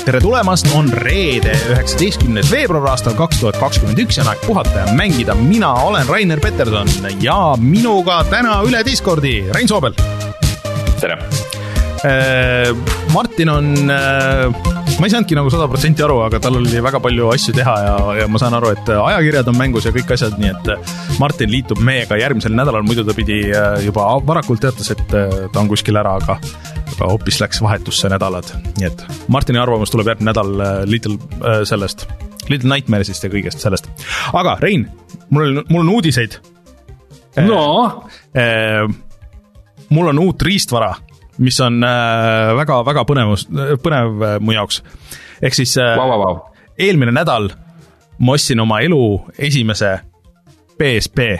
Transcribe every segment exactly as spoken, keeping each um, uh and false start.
tere tulemast, on reede üheksateistkümnes veebruar aastal kaks tuhat kakskümmend üks ja aeg puhata ja mängida. Mina olen Rainer Peterson ja minuga täna üle Discordi Rein Soobel. Tere. Martin on, ma ei saanudki nagu sada protsenti aru, aga tal oli väga palju asju teha ja, ja ma saan aru, et ajakirjad on mängus ja kõik asjad, nii et Martin liitub meiega järgmisel nädalal, muidu ta pidi juba varakult teatas, et ta on kuskil ära, aga aga hoopis läks vahetusse nädalad, nii et Martini arvamus tuleb järgmine nädal Little äh, sellest, Little Nightmaresist ja kõigest sellest. Aga Rein, mul on, mul on uudiseid. No. Äh, mul on uut riistvara, mis on äh, väga, väga põnev, põnev äh, mu jaoks. Ehk siis äh, wow, wow, wow. eelmine nädal ma ostsin oma elu esimese P S P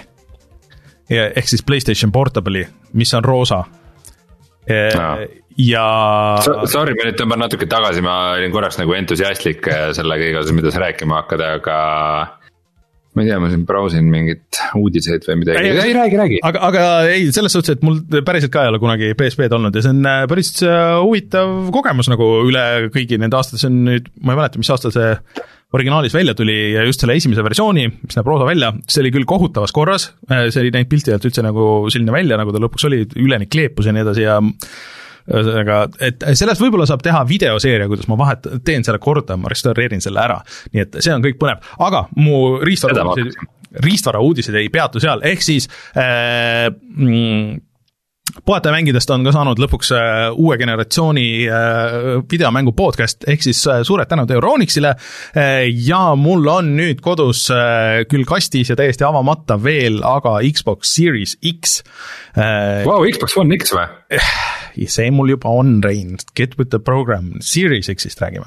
ehk siis PlayStation Portable'i, mis on roosa. No. Ja sorry, ma nüüd tõmban natuke tagasi, ma olin korraks nagu entusiastlik selle kõige osas, mida sa rääkima hakkad, aga ma ei tea, ma siin browsin mingit uudiseid või midagi, ei, ei räägi, räägi. Aga, aga ei, selles suhtes, et mul päriselt ka ei ole kunagi P S P'd olnud ja see on päris huvitav kogemus nagu üle kõigi nende aastate, see on nüüd, ma ei mäleta, mis aasta see originaalis välja tuli ja just selle esimese versiooni, mis näeb roosa välja, see oli küll kohutavas korras, see oli näinud piltidelt üldse nagu selline välja, nagu ta lõpuks oli, üleni kleepus ja nii edasi ja aga, et sellest võib-olla saab teha videoseeria, kuidas ma vahet teen selle korda, ma restaureerin selle ära, nii et see on kõik põnev, aga mu riistvara uudised, riistvara uudised ei peatu seal, ehk siis äh, mm, Puhata mängidest on ka saanud lõpuks uue generatsiooni videomängu podcast, ehk siis suured tänud Euronixile ja mul on nüüd kodus küll kastis ja täiesti avamata veel, aga Xbox Series X. Wow, Xbox One X või? See mul juba on, Rein, get with the program, Series Xist räägime.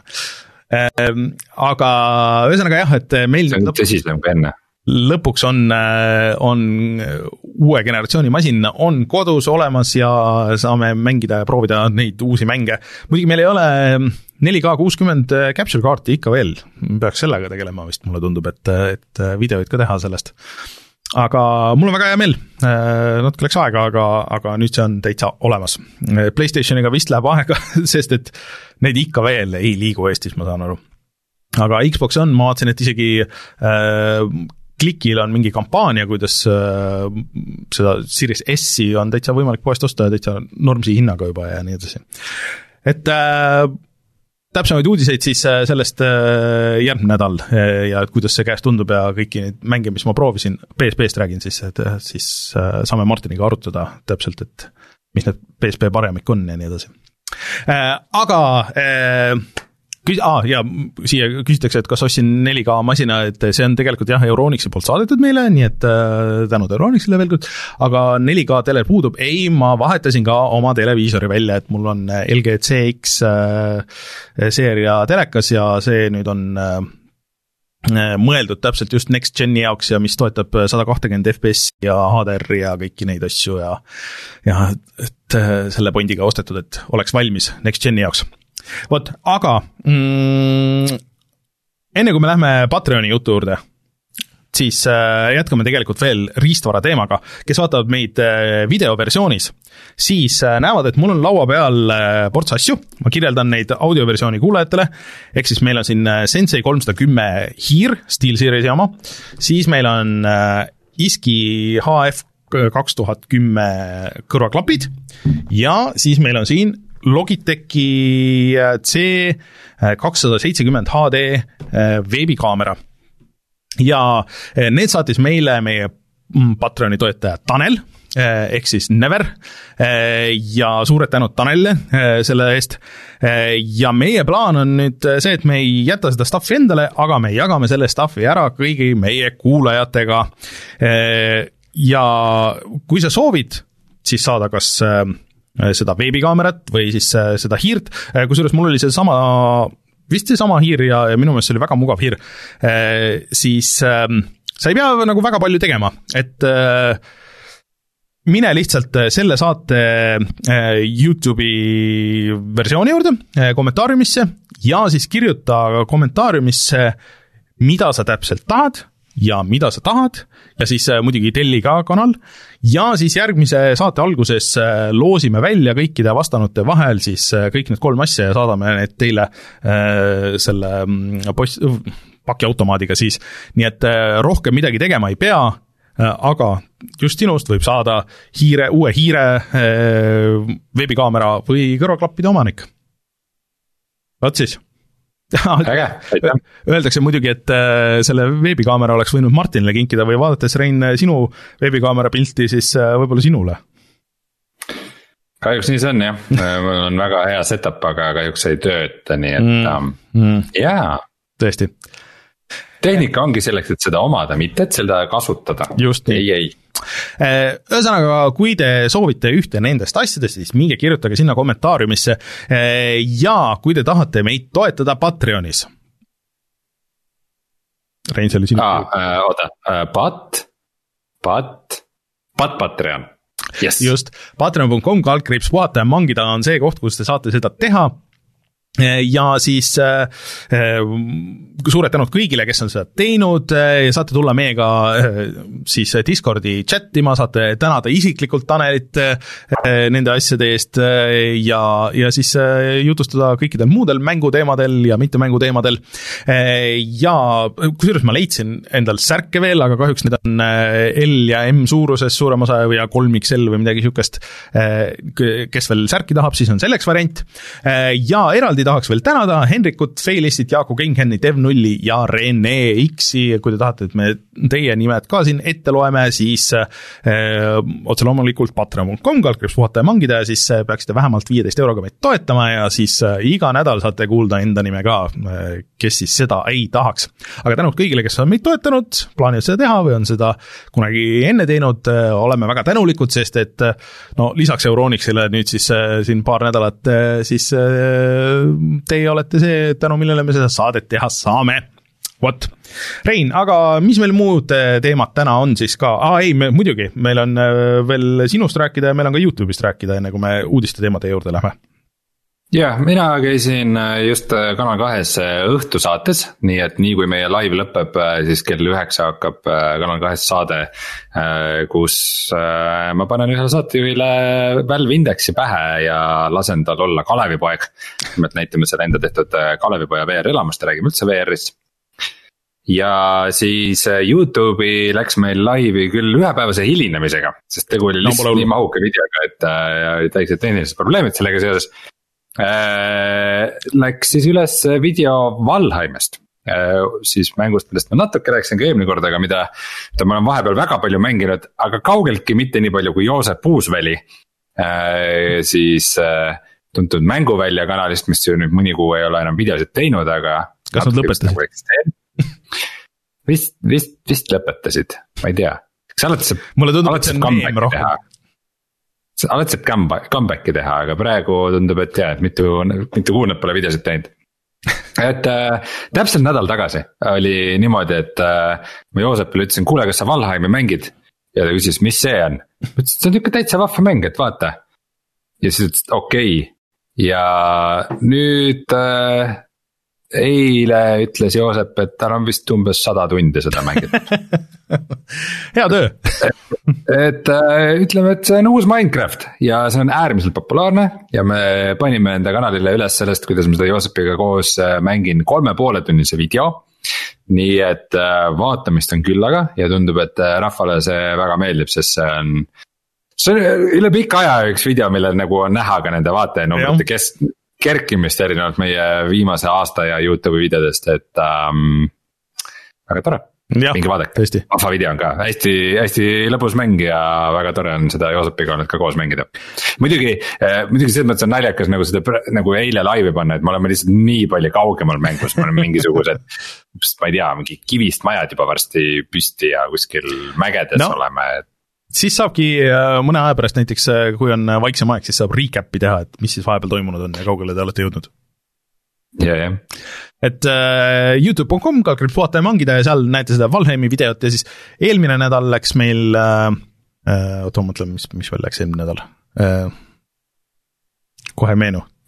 Aga ühesõnaga jah, et meil see on tõsisem kui enne. Lõpuks on, on uue generatsiooni masin on kodus olemas ja saame mängida ja proovida neid uusi mänge. Muidugi meil ei ole neli K kuuskümmend capture kaarti ikka veel, peaks sellega tegelema vist, mulle tundub, et, et videoid ka teha sellest. Aga mul on väga hea meel, natuke läks aega, aga, aga nüüd see on täitsa olemas. PlayStationiga vist läheb aega, sest et neid ikka veel ei liigu Eestis, ma saan aru. Aga Xbox on, ma vaatsin, et isegi äh, Klikil on mingi kampaania, kuidas äh, seda Series S-i on täitsa võimalik poest osta ja täitsa normsi hinnaga juba ja nii edasi. Et äh, täpsemaid uudiseid siis äh, sellest äh, järgmine nädal äh, ja et kuidas see käes tundub ja kõiki neid mänge, mis ma proovisin, P S P-st räägin siis, et äh, siis äh, saame Martiniga arutada täpselt, et mis need P S P paremik on ja nii edasi. Äh, aga äh, Küs- ah, ja siia küsitakse, et kas ostsin neli K masina, et see on tegelikult jah, Euronixi poolt saadetud meile, nii et äh, tänud Euronixile veel küll, aga neli K tele puudub, ei, ma vahetasin ka oma televiisori välja, et mul on L G C X äh, seeria telekas ja see nüüd on äh, mõeldud täpselt just Next Geni jaoks ja mis toetab sada kakskümmend F P S ja H D R ja kõiki neid asju ja, ja et äh, selle pondiga ostetud, et oleks valmis Next Geni jaoks. Vot, aga mm, enne kui me lähme Patreoni jutu juurde, siis äh, jätkame tegelikult veel riistvara teemaga. Kes vaatavad meid äh, videoversioonis, siis äh, näevad, et mul on laua peal äh, ports asju. Ma kirjeldan neid audioversiooni kuulajatele. Ehk siis meil on siin äh, Sensei kolmsada kümme Hiir, SteelSeries jaama. Siis meil on äh, Iski H F kaks tuhat kümme kõrvaklapid. Ja siis meil on siin Logitechi C kakssada seitsekümmend H D veebikaamera. Ja need saatis meile meie Patreoni toetaja Tanel, ehk siis Never, ja suured tänud Tanelile selle eest. Ja meie plaan on nüüd see, et me ei jäta seda staffi endale, aga me jagame selle staffi ära kõigi meie kuulajatega. Ja kui sa soovid, siis saada kas seda veebikaamerat või siis seda hiirt, kusjuures mul oli see sama, vist see sama hiir ja, ja minu meelest see oli väga mugav hiir, siis sa ei pea nagu väga palju tegema, et mine lihtsalt selle saate YouTube'i versiooni juurde, kommentaariumisse ja siis kirjuta kommentaariumisse, mida sa täpselt tahad, ja mida sa tahad ja siis muidugi telli ka kanal ja siis järgmise saate alguses loosime välja kõikide vastanute vahel siis kõik need kolm asja ja saadame need teile äh, selle post, pakiautomaadiga siis. Nii et äh, rohkem midagi tegema ei pea, äh, aga just sinust võib saada hiire, uue hiire äh, veebikaamera või kõrvaklappide omanik. Vaat siis. Äge, aitäh. Öeldakse muidugi, et selle veebikaamera oleks võinud Martinile kinkida või vaadates, Rein, sinu veebikaamera pilti, siis võib-olla sinule. Kahjuks nii see on, jah. Mul on väga hea setup, aga kahjuks ei tööta, nii et mm. Mm. jaa. Tõesti. Tehnika ongi selleks, et seda omada, mitte et seda kasutada. Just nii. Ei, ei. Ühesõnaga, kui te soovite ühte nendest asjadest, siis minge kirjutage sinna kommentaariumisse ja kui te tahate meid toetada Patreonis. Rein, see oli sinu. Ah, oota, pat, pat, pat Patreon. Yes. Just, patreon punkt com kaldkriips puhata ja mangida on see koht, kus te saate seda teha. Ja siis äh, suured tänud kõigile, kes on seda teinud ja saate tulla meiega äh, siis Discordi chatima, saate tänada isiklikult Tanelit äh, nende asjade eest äh, ja, ja siis äh, jutustada kõikidel muudel mänguteemadel ja mitte mänguteemadel äh, ja kusjuures ma leidsin endal särke veel, aga kahjuks need on äh, L ja M suuruses suurem osa ja kolm X L või midagi siukest äh, kes veel särki tahab, siis on selleks variant äh, ja eraldi tahaks veel tänada Henrikut, Feilistit, Jaaku Kinghenni, Dev Nulli ja Rene X-i. Kui te tahate, et me teie nimed ka siin ette loeme, siis äh, otse loomulikult patreon punkt com kaldkriips puhata ja mangida ja siis peaksite vähemalt viieteist euroga meid toetama ja siis äh, iga nädal saate kuulda enda nime ka, äh, kes siis seda ei tahaks. Aga tänud kõigile, kes on meid toetanud, plaanivad seda teha või on seda kunagi enne teinud, äh, oleme väga tänulikud, sest et äh, no lisaks Euronixile nüüd siis äh, siin paar nädalat äh, siis äh, teie olete see tänu, millele me seda saadet teha saame. What? Rein, aga mis meil muud teemad täna on siis ka? Aa, ei, me, muidugi, meil on veel sinust rääkida ja meil on ka YouTube'ist rääkida, enne kui me uudiste teemade juurde lähme. Jah, mina käisin just Kanal kahes õhtusaates, nii et nii kui meie live lõpeb, siis kell üheksa hakkab Kanal kahes saade, kus ma panen ühele saatejuhile Valve Indexi pähe ja lasen tal olla Kalevipoeg. Nimelt näitame selle enda tehtud Kalevipoja V R-elamust ja räägime üldse V R-ist. Ja siis YouTube'i läks meil laivi küll ühepäevase hilinemisega, sest tegu oli lihtsalt no, nii mahuke videoga, et täiksed tehnilised probleemid sellega seoses. Äh, läks siis üles video Valheimist äh, siis mängust, millest ma natuke rääkisin ka eelmine kord, aga mida, mida ma olen vahepeal väga palju mänginud, aga kaugeltki mitte nii palju kui Joosep Uusväli äh, siis äh, tuntud mänguvälja kanalist, mis ju nüüd mõni kuu ei ole enam videosid teinud, aga kas nad lõpetasid? vist, vist, vist lõpetasid, ma ei tea. Kas alates, mulle tundub, et see on meem rohkem. Alati saab comebacki teha, aga praegu tundub, et jah, et mitu, mitu kuunad pole videosid teinud. Et äh, täpselt nädal tagasi oli niimoodi, et äh, ma Joosepile ütlesin, kuule, kas sa Valheimi mängid? Ja ta küsis, mis see on? Ütlesin, see on niisugune täitsa vahva mäng, et vaata. Ja siis ütlesin, okei okay. Ja nüüd äh, eile ütles Joosep, et tal on vist umbes sada tundi seda mängida. Hea töö. et, et ütleme, et see on uus Minecraft ja see on äärmiselt populaarne ja me panime enda kanalile üles sellest, kuidas ma seda Joosepiga koos mängin kolme poole tunnise video. Nii et vaatamist on küllaga ja tundub, et rahvale see väga meeldib, sest see on see on üle pikka aja üks video, millel nagu on näha ka nende vaatajanumbrite kes kerkimist erinevalt meie viimase aasta ja YouTube'i videodest, et ähm, väga tore. Mingi vaadake, vahva video on ka, hästi, hästi lõbus mäng ja väga tore on seda Joosepiga nüüd ka koos mängida. Muidugi, muidugi selles mõttes on naljakas nagu seda nagu eile laivi panna, et me oleme lihtsalt nii palju kaugemal mängus, me oleme mingisugused, ma ei tea, mingi kivist majad juba varsti püsti ja kuskil mägedes no. oleme. Siis saabki mõne aja pärast näiteks, kui on vaiksem aeg, siis saab recap'i teha, et mis siis vahepeal toimunud on ja kaugele te olete jõudnud. Ja, ja. Et uh, youtube punkt com kaldkriips puhata ja mangida ja seal näete seda Valheimi videot ja siis eelmine nädal läks meil uh, uh, oota, mõtlen, mis, mis veel läks eelmine nädal uh, kohe meenu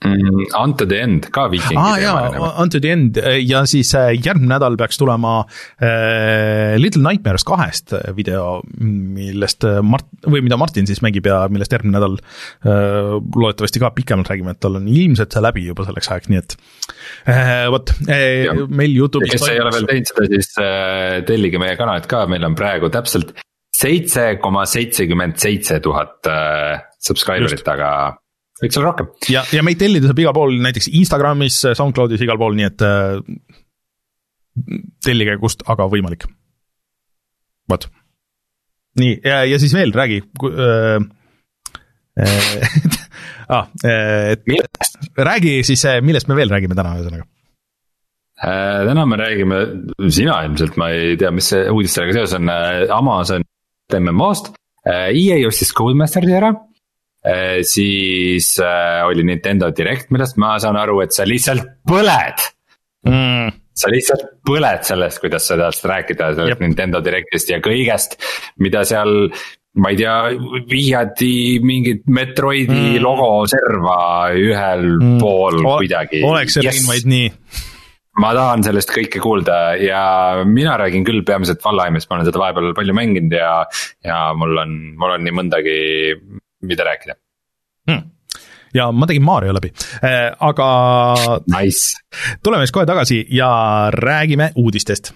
mm,. Unto the End ka viikingi ah, teema. Unto the End ja siis järgmine nädal peaks tulema äh, Little Nightmares kahest video, millest Mart- või mida Martin siis mängib ja millest järgmine nädal äh, loodetavasti ka pikemalt räägime, et tal on ilmselt see läbi juba selleks ajaks, nii et äh, vot äh, meil YouTube'is kes ei ole veel teinud seda, siis äh, tellige meie kanalit ka, meil on praegu täpselt seitse koma seitsekümmend seitse tuhat subscriberit, aga võiks olla rohkem. Ja, ja meid tellida saab igal pool, näiteks Instagramis, SoundCloudis igal pool, nii et äh, tellige kust, aga võimalik. Vot. Nii, ja, ja siis veel räägi. Äh, äh, ah, et, räägi siis, millest me veel räägime täna ühesõnaga. Äh, täna me räägime, sina ilmselt, ma ei tea, mis see uudis sellega seos on, Amazon M M O-st, E A ostis Codemasteri ära, siis oli Nintendo Direct, millest ma saan aru, et sa lihtsalt põled mm.. sa lihtsalt põled sellest, kuidas sa tahad rääkida sellest Nintendo Directist ja kõigest, mida seal, ma ei tea, vihjati mingit Metroidi mm. logo serva ühel mm. pool o- kuidagi. Oleks see yes. vaid nii. Ma tahan sellest kõike kuulda ja mina räägin küll peamiselt Valheimist, ma olen seda vahepeal palju mänginud ja, ja mul on, mul on nii mõndagi, mida rääkida. Hmm. Ja ma tegin Mario läbi, äh, aga nice. Tuleme siis kohe tagasi ja räägime uudistest.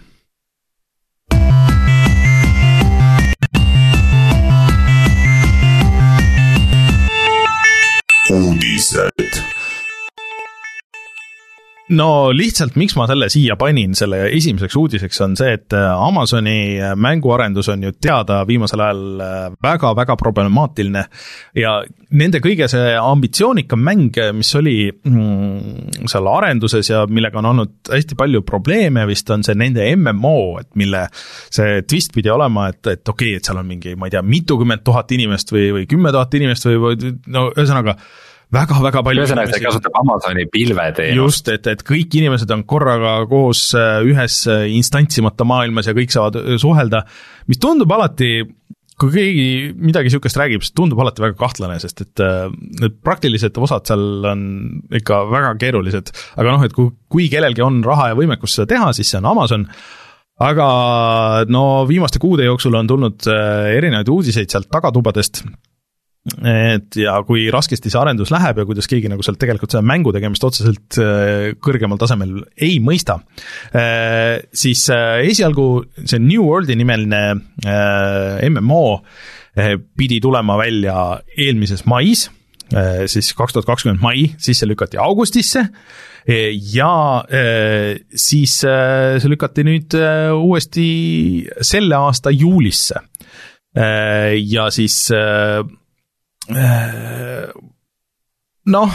Uudised. No lihtsalt, miks ma selle siia panin, selle esimeseks uudiseks on see, et Amazoni mänguarendus on ju teada viimasel ajal väga-väga problemaatiline ja nende kõige see ambitsioonikam mäng, mis oli mm, seal arenduses ja millega on olnud hästi palju probleeme, vist on see nende M M O, et mille see twist pidi olema, et, et okei, okay, et seal on mingi, ma ei tea, mitukümmend tuhat inimest või, või kümme tuhat inimest või, või no ühesõnaga väga-väga palju inimesi. See kasutab Amazoni pilveteenust. Just, et, et kõik inimesed on korraga koos ühes instantsimata maailmas ja kõik saavad suhelda, mis tundub alati, kui keegi midagi sihukest räägib, siis tundub alati väga kahtlane, sest et need praktilised osad seal on ikka väga keerulised, aga noh, et kui, kui kellelgi on raha ja võimekus seda teha, siis see on Amazon, aga no viimaste kuude jooksul on tulnud erinevaid uudiseid sealt tagatubadest, et ja kui raskesti see arendus läheb ja kuidas keegi nagu sealt tegelikult seda mängu tegemist otseselt kõrgemal tasemel ei mõista, siis esialgu see New Worldi nimeline M M O pidi tulema välja eelmises mais, siis kaks tuhat kakskümmend mai, siis see lükati augustisse ja siis see lükati nüüd uuesti selle aasta juulisse ja siis noh,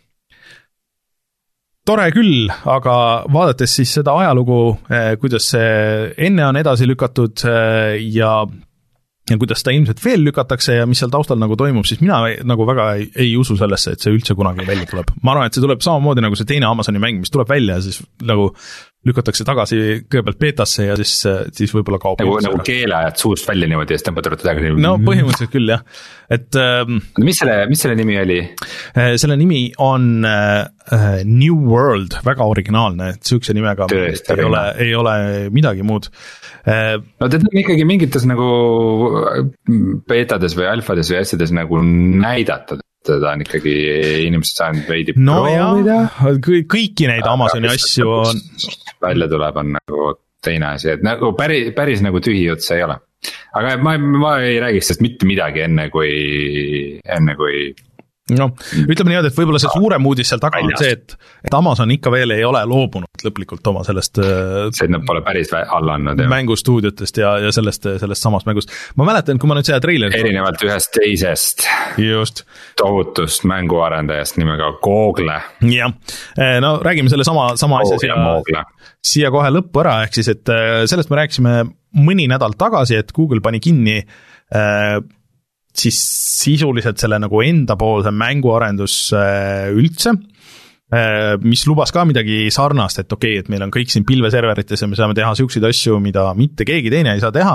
tore küll, aga vaadates siis seda ajalugu, kuidas see enne on edasi lükatud ja, ja kuidas seda ilmselt veel lükatakse ja mis seal taustal nagu toimub, siis mina nagu väga ei, ei usu sellesse, et see üldse kunagi välja tuleb. Ma arvan, et see tuleb samamoodi nagu see teine Amazoni mäng, mis tuleb välja ja siis nagu lükatakse tagasi kõigepealt beetasse ja siis, siis võib-olla kaob. Nagu, nagu keele ajad suust välja niimoodi ja siis tõmbad rõõta tagasi. No põhimõtteliselt küll, jah. Et, ähm, mis, selle, mis selle nimi oli? Selle nimi on äh, New World, väga originaalne, et sihukese nimega Tõesti, ei, ole, ei ole midagi muud. Äh, no teda on ikkagi mingites nagu beetades või alfades või asjades nagu näidatud. Teda on ikkagi inimesed saanud veidi no proovida. Kõiki neid Amazoni asju on. Välja tuleb on nagu teine asi, et nagu päris, päris nagu tühi jutt see ei ole. Aga ma, ma ei räägiks sellest mitte midagi enne kui, enne kui no, ütleme niimoodi, et võib-olla see suurem uudis seal taga on see, et, et Amazon ikka veel ei ole loobunud lõplikult oma sellest see, et nad pole päris alla andnud mängustuudiotest ja, ja sellest, sellest samast mängust. Ma mäletan, kui ma nüüd seda treiler erinevalt ühest teisest just tohutust mänguarendajast nimega Google. Jah, no räägime selle sama, sama asja siia, siia kohe lõppu ära, ehk siis, et sellest me rääkisime mõni nädal tagasi, et Google pani kinni äh, siis sisuliselt selle nagu endapoolse mänguarendus üldse, mis lubas ka midagi sarnast, et okei, okay, et meil on kõik siin pilveserverites ja me saame teha siukseid asju, mida mitte keegi teine ei saa teha.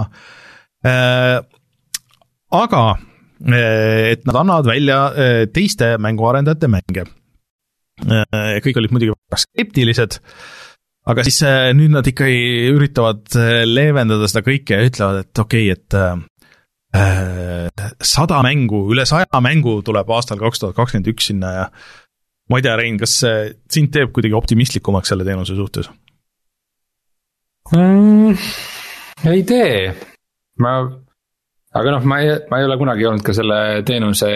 Aga et nad annavad välja teiste mänguarendajate mänge. kõik olid muidugi skeptilised, aga siis nüüd nad ikkagi üritavad leevendada seda kõike ja ütlevad, et okei, okay, et sada mängu, üle saja mängu tuleb aastal kaks tuhat kakskümmend üks sinna ja ma ei tea, Rein, kas sind teeb kuidagi optimistlikumaks selle teenuse suhtes? Mm, ei tee. Ma, aga noh, ma ei, ma ei ole kunagi olnud ka selle teenuse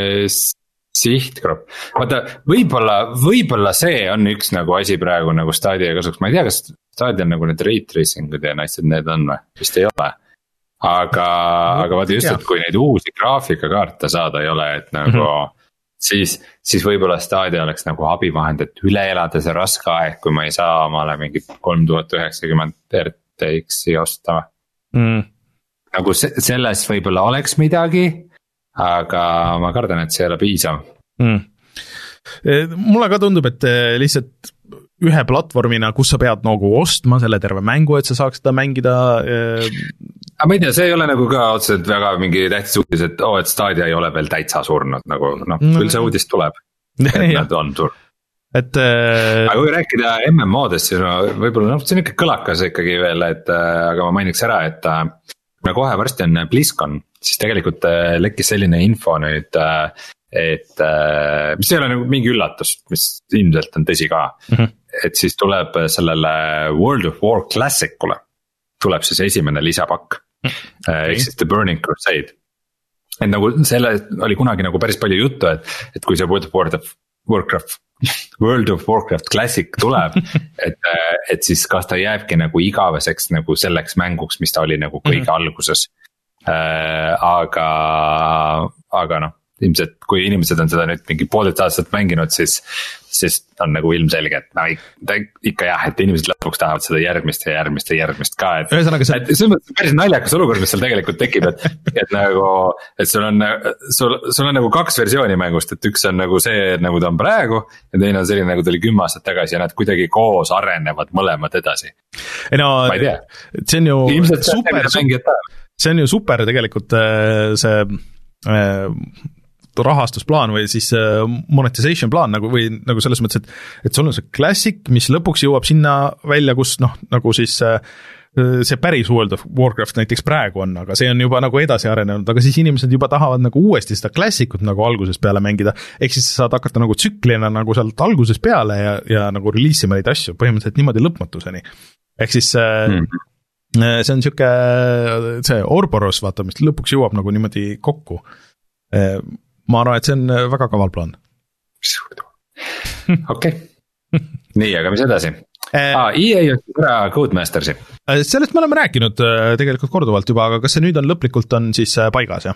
sihtgrupp. Vaata, võib-olla, võib-olla see on üks nagu asi praegu nagu Stadia kasuks. Ma ei tea, kas Stadia on nagu need ray tracing'ud ja naised need on või? Vist ei ole. Aga, no, aga vaata just, et kui neid uusi graafikakaarte saada ei ole, et nagu mm-hmm. siis, siis võib-olla Stadia oleks nagu abivahend, et üle elada see raske aeg, kui ma ei saa omale mingi kolm tuhat üheksakümmend R T X-i osta. Mm. Nagu se- selles võib-olla oleks midagi, aga ma kardan, et see ei ole piisav. Mm. Mulle ka tundub, et lihtsalt ühe platvormina, kus sa pead nagu ostma selle terve mängu, et sa saaks seda mängida. Aga ma ei tea, see ei ole nagu ka otseselt väga mingi tähtis uudis, et oo, oh, et Stadia ei ole veel täitsa surnud, nagu noh, küll see uudis tuleb, et nad on surnud. Et, äh... aga kui rääkida M M O-dest, siis no, võib-olla noh, see on ikka kõlakas ikkagi veel, et aga ma mainiks ära, et kuna kohe varsti on BlizzCon, siis tegelikult lekkis selline info nüüd, et mis ei ole nagu mingi üllatus, mis ilmselt on tõsi ka, mm-hmm. et siis tuleb sellele World of War Classicule, tuleb siis esimene lisapakk, okay. ehk siis The Burning Crusade. Et nagu selle oli kunagi nagu päris palju juttu, et, et kui see World of Warcraft, Warcraft World of Warcraft Classic tuleb, et, et siis kas ta jääbki nagu igaveseks nagu selleks mänguks, mis ta oli nagu kõige mm-hmm. alguses. Aga, aga noh, ilmselt kui inimesed on seda nüüd mingi poolteist aastat mänginud, siis, siis on nagu ilmselge, et no, ikka jah, et inimesed lõpuks tahavad seda järgmist ja järgmist ja järgmist ka, et, see... et see on päris naljakas olukord, mis seal tegelikult tekib, et, et nagu, et sul on, sul, sul on nagu kaks versiooni mängust, et üks on nagu see, nagu ta on praegu ja teine on selline, nagu ta oli kümme aastat tagasi ja nad kuidagi koos arenevad mõlemad edasi. No, ma ei tea. See on ju ilmselt super, see on ju super tegelikult see rahastusplaan või siis monetization plaan nagu või nagu selles mõttes, et, et sul on see classic, mis lõpuks jõuab sinna välja, kus noh, nagu siis see päris World of Warcraft näiteks praegu on, aga see on juba nagu edasi arenenud, aga siis inimesed juba tahavad nagu uuesti seda classic'ut nagu algusest peale mängida, ehk siis saad hakata nagu tsüklina nagu sealt algusest peale ja, ja nagu reliisima neid asju põhimõtteliselt niimoodi lõpmatuseni. Ehk siis mm. see on siuke, see Orboros, vaata, mis lõpuks jõuab nagu niimoodi kokku. Ma arvan, et see on väga kaval plaan. Okei. Nii, aga mis edasi? Ah, E A on ära Codemastersi. Sellest me oleme rääkinud tegelikult korduvalt juba, aga kas see nüüd on lõplikult on siis paigas, jah?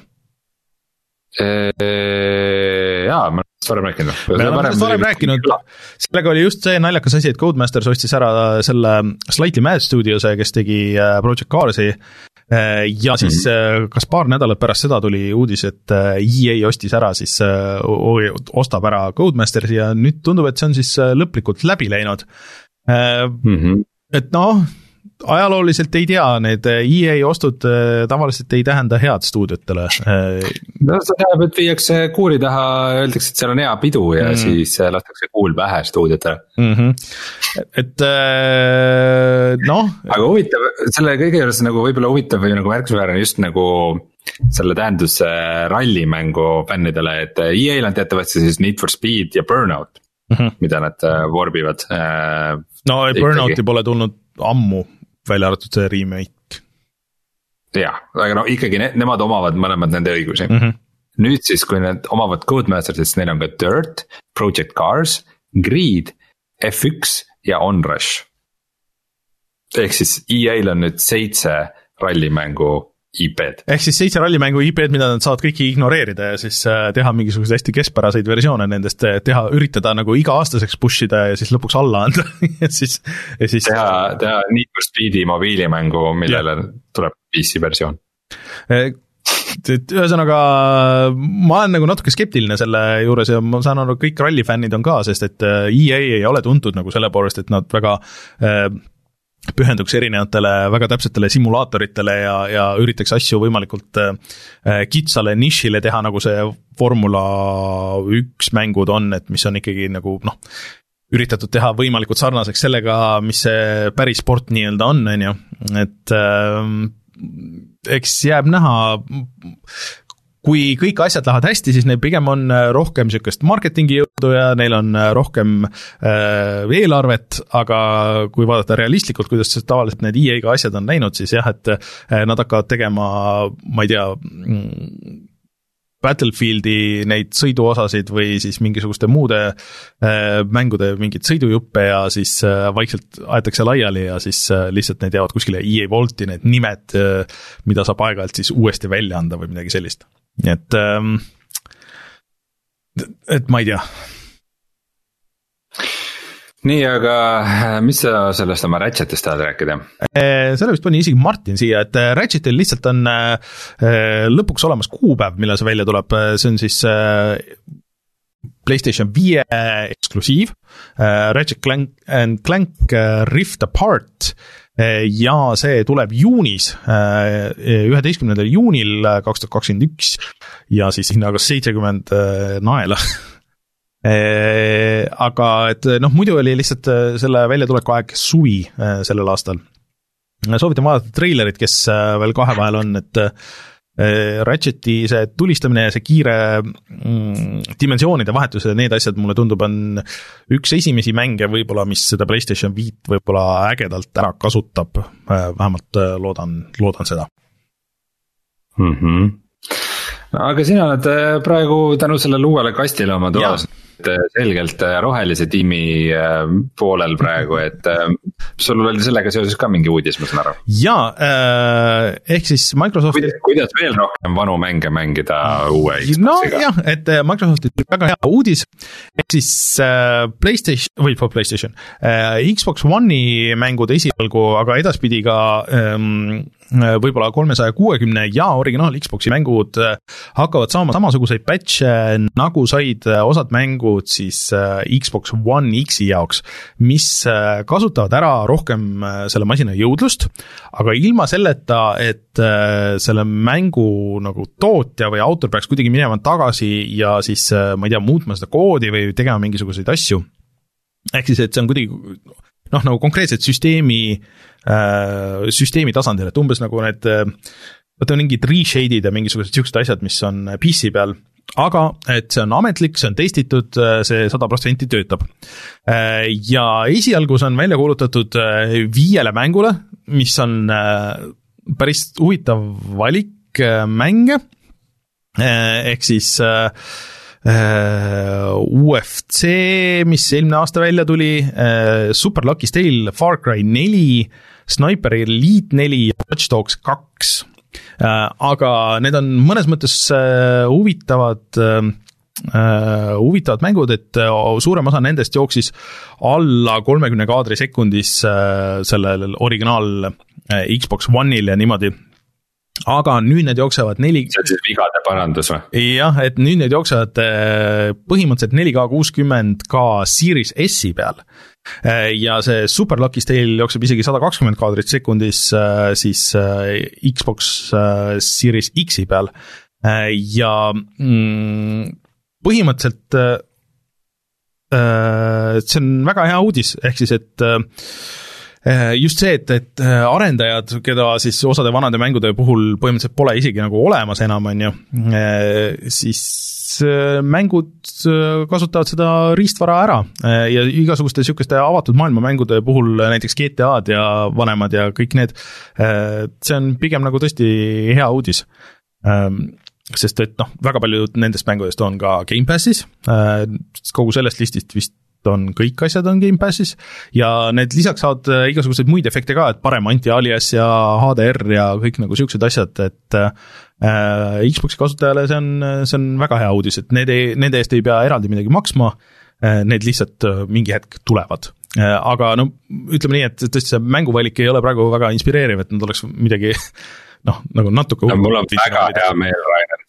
Jaa, ma olen varem rääkinud. Me oleme varem rääkinud. Sellega oli just see naljakas asi, et Codemasters ostis ära selle Slightly Mad Studios, kes tegi Project Cars'i. Ja siis mm-hmm. kas paar nädalat pärast seda tuli uudis, et E A ostis ära, siis ostab ära Codemasters ja nüüd tundub, et see on siis lõplikult läbi läinud. Mm-hmm. Et noh, ajalooliselt ei tea, need E A ostud tavaliselt ei tähenda head stuudiotele. No see tähendab, et viiakse kuuli taha, öeldakse, et seal on hea pidu ja mm. siis lastakse kuul pähe stuudiotele. Mm-hmm. Et noh. Aga huvitav, selle kõige juures nagu võib-olla huvitav või nagu märksväärne just nagu selle tähendus rallimängu fännidele, et E A-l on teatavasti siis Need for Speed ja Burnout, mm-hmm. mida nad vorbivad. No Burnouti pole tulnud ammu, välja arvatud see remake. Jah, aga no ikkagi ne- nemad omavad mõlemad nende õigusi. Mm-hmm. Nüüd siis, kui need omavad Codemasters, siis neil on ka Dirt, Project Cars, Grid, F üks ja Onrush. Ehk siis E A-l on nüüd seitse rallimängu I P-d. Ehk siis seitse rallimängu I P-d, mida nad saavad kõiki ignoreerida ja siis teha mingisuguseid hästi keskpäraseid versioone nendest, teha, üritada nagu iga-aastaseks pushida ja siis lõpuks alla anda. ja siis, ja siis... Teha, teha Need for Speedi mobiilimängu, millele ja. Tuleb P C versioon. Et ühesõnaga, ma olen nagu natuke skeptiline selle juures ja ma saan aru, kõik rallifännid on ka, sest et E A ei ole tuntud nagu selle poolest, et nad väga pühenduks erinevatele väga täpsetele simulaatoritele ja, ja üritaks asju võimalikult kitsale nišile teha, nagu see Formula üks mängud on, et mis on ikkagi nagu noh, üritatud teha võimalikult sarnaseks sellega, mis see päris sport nii-öelda on, on ju, et äh, eks jääb näha, kui kõik asjad lähevad hästi, siis neil pigem on rohkem niisugust marketingi jõudu ja neil on rohkem äh, eelarvet, aga kui vaadata realistlikult, kuidas tavaliselt need E A-ga asjad on läinud, siis jah, et äh, nad hakkavad tegema, ma ei tea, Battlefieldi neid sõiduosasid või siis mingisuguste muude äh, mängude mingid sõidujuppe ja siis äh, vaikselt aetakse laiali ja siis äh, lihtsalt need jäävad kuskile E A Vaulti, need nimed äh,, mida saab aeg-ajalt siis uuesti välja anda või midagi sellist. Nii et, ähm, et ma ei tea. Nii, aga mis sa sellest oma Ratchetist tahad rääkida? Selle vist pani isegi Martin siia, et Ratchetil lihtsalt on lõpuks olemas kuupäev, millal see välja tuleb, see on siis PlayStation viie eksklusiiv, Ratchet Clank and Clank Rift Apart, ja see tuleb juunis, üheteistkümnendal juunil kaks tuhat kakskümmend üks ja siis hinnaga seitsekümmend naela. Aga et noh, muidu oli lihtsalt selle väljatuleku aeg suvi sellel aastal. Soovitan vaadata treilerit, kes veel kahe vahel on, et Ratcheti see tulistamine ja see kiire mm, dimensioonide vahetus ja need asjad mulle tundub on üks esimesi mänge võib-olla, mis seda PlayStation viit võib-olla ägedalt ära kasutab, vähemalt loodan, loodan seda. Mm-hmm. No, aga sina oled praegu tänu sellele uuele kastile oma toas selgelt rohelise tiimi poolel praegu, et sul oli sellega seoses ka mingi uudis, ma saan aru. Jaa, ehk siis Microsoft... Kuidas, kuidas veel rohkem vanu mänge mängida uue Xboxiga? No jah, et Microsofti väga hea uudis, ehk siis PlayStation, või PlayStation, Xbox One'i mängud esialgu, aga edaspidi ka võib-olla kolmesaja kuuekümne ja originaal Xboxi mängud hakkavad saama samasuguseid patche, nagu said osad mängud siis Xbox One X-i jaoks, mis kasutavad ära rohkem selle masina jõudlust, aga ilma selleta, et selle mängu nagu tootja või autor peaks kuidagi minema tagasi ja siis, ma ei tea, muutma seda koodi või tegema mingisuguseid asju. Ehk siis, et see on kuidagi noh, nagu konkreetselt süsteemi äh, süsteemi tasandil, et umbes nagu need võtta mingid reshade'id ja mingisugused siuksed asjad, mis on P C peal, aga et see on ametlik, see on testitud, see sada protsenti töötab. Ja esialgu see on välja kuulutatud viiele mängule, mis on päris huvitav valik mänge, ehk siis U F C, mis eelmine aasta välja tuli, Super Lucky Tale, Far Cry neli, Sniper Elite neli ja Watch Dogs kaks. Aga need on mõnes mõttes huvitavad huvitavad mängud, et suurem osa nendest jooksis alla kolmekümne kaadri sekundis sellel originaal Xbox One'il ja niimoodi. Aga nüüd need jooksevad neli... See on siis vigade parandus või? Jah, et nüüd need jooksevad põhimõtteliselt neli K kuuskümmend K Series S-i peal. Ja see Super Lucky Tale jookseb isegi sada kakskümmend kaadrit sekundis siis Xbox Series X-i peal. Ja põhimõtteliselt see on väga hea uudis, ehk siis, et just see, et, et arendajad, keda siis osade vanade mängude puhul põhimõtteliselt pole isegi nagu olemas enam, on ju, siis mängud kasutavad seda riistvara ära ja igasuguste sükeste avatud maailma mängude puhul, näiteks G T A-d ja vanemad ja kõik need, see on pigem nagu tõesti hea uudis. Sest et noh, väga paljud nendest mängudest on ka Game Passis, kogu sellest listist vist on kõik asjad on Game Passis ja need lisaks saavad igasuguseid muid efekte ka, et parem anti-alias ja H D R ja kõik nagu siuksed asjad, et äh, Xboxi kasutajale see on, see on väga hea uudis, et need ei, nende eest ei pea eraldi midagi maksma, need lihtsalt mingi hetk tulevad. Aga no ütleme nii, et tõesti see mänguvalik ei ole praegu väga inspireeriv, et nad oleks midagi noh, nagu natuke no, mul on väga hea meel, Rainer, et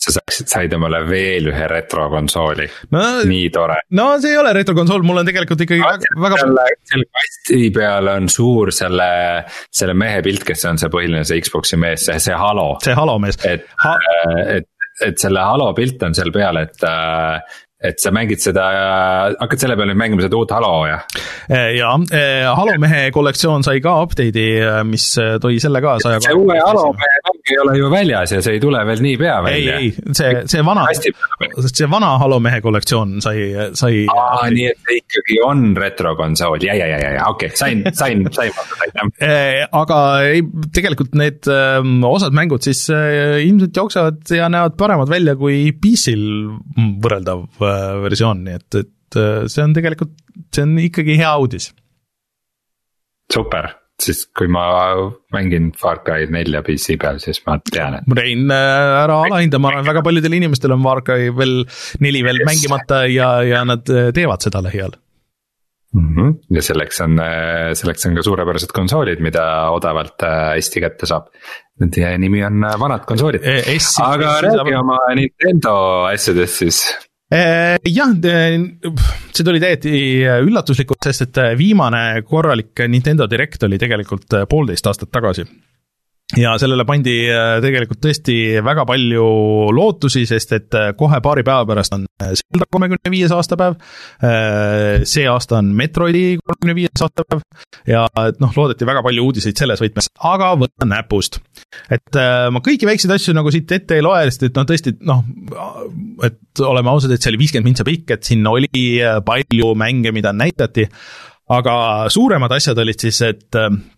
sa saaksid, said omale veel ühe retrokonsooli no,. Nii tore. no see ei ole retrokonsool, mul on tegelikult ikkagi no, väga, väga... selle, selle kasti peal on suur selle, selle mehe pilt, kes on see põhiline, see Xbox'i mees, see, see Halo. see Halo mees. et ha..., et, et selle Halo pilt on seal peal, et et sa mängid seda, hakkad selle peale mängima seda uut Halo, jah? Ja, Halo mehe kollektsioon sai ka update'i, mis tõi selle ka saja see uue Halo mehe mäng ei ole ju väljas ja see ei tule veel nii pea välja. ei, ei, see, see vana, see vana Halo mehe kollektsioon sai, sai Aa, nii et see ikkagi on retrokonsool, ja, ja, ja, ja, okei, okay. sain, sain, sain sain. Aga ei, tegelikult need osad mängud siis ilmselt jooksevad ja näevad paremad välja kui P C-l võrreldav versioon, nii et, et see on tegelikult, see on ikkagi hea uudis. Super, siis kui ma mängin Far Cry nelja P C peal, siis ma tean, et Rein, ära alahinda, ma arvan, väga paljudel inimestel on Far Cry veel neli veel yes. mängimata ja, ja nad teevad seda lähiajal. Mm-hmm. Ja selleks on, selleks on ka suurepärased konsoolid, mida odavalt hästi kätte saab. Nende nimi on vanad konsoolid. S- Aga räägi oma Nintendo asjadest siis. Jah, see tuli täieti üllatuslikult, sest et viimane korralik Nintendo Direct oli tegelikult poolteist aastat tagasi. Ja sellele pandi tegelikult tõesti väga palju lootusi, sest et kohe paari päeva pärast on Zelda kolmekümne viies aastapäev, see aasta on Metroidi kolmekümne viies aastapäev ja noh, loodeti väga palju uudiseid selles võtmes, aga võtta näpust. Et ma kõiki väikseid asju nagu siit ette ei loe, sest et no tõesti, noh, et oleme ausad, et see oli viiskümmend mintsa pikk, et sinna oli palju mänge, mida näitati, aga suuremad asjad olid siis, et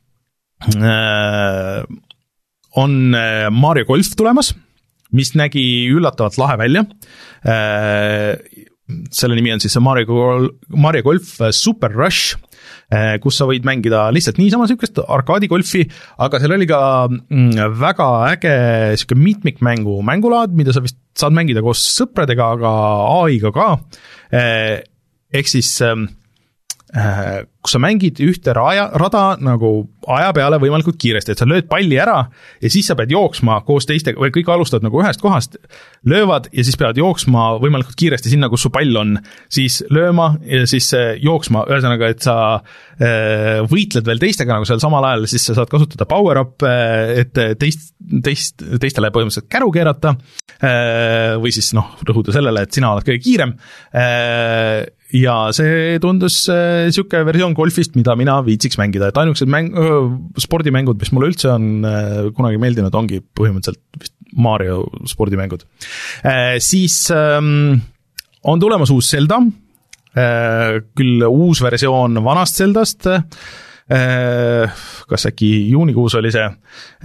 äh, on Mario Golf tulemas, mis nägi üllatavalt lahe välja. Selle nimi on siis Mario, Mario Golf Super Rush, kus sa võid mängida lihtsalt niisama sükest arkaadigolfi, aga seal oli ka väga äge siuke mitmikmängu mängulaad, mida sa vist saad mängida koos sõpradega, aga A I-ga ka. Ehk siis kus sa mängid ühte raja, rada nagu aja peale võimalikult kiiresti, et sa lööd palli ära ja siis sa pead jooksma koos teistega, või kõik alustavad nagu ühest kohast, löövad ja siis peavad jooksma võimalikult kiiresti sinna, kus su pall on, siis lööma ja siis jooksma, ühesõnaga, et sa võitled veel teistega nagu seal samal ajal, siis sa saad kasutada power-up, et teist, teist, teistele põhimõtteliselt käru keerata, või siis noh, rõhuda sellele, et sina oled kõige kiirem, ja see tundus siuke versioon golfist, mida mina viitsiks mängida, et ainukesed mäng, spordimängud, mis mulle üldse on kunagi meeldinud, ongi põhimõtteliselt vist Mario spordimängud. Siis on tulemas uus Zelda, küll uus versioon vanast Zeldast, kas äkki juunikuus oli see,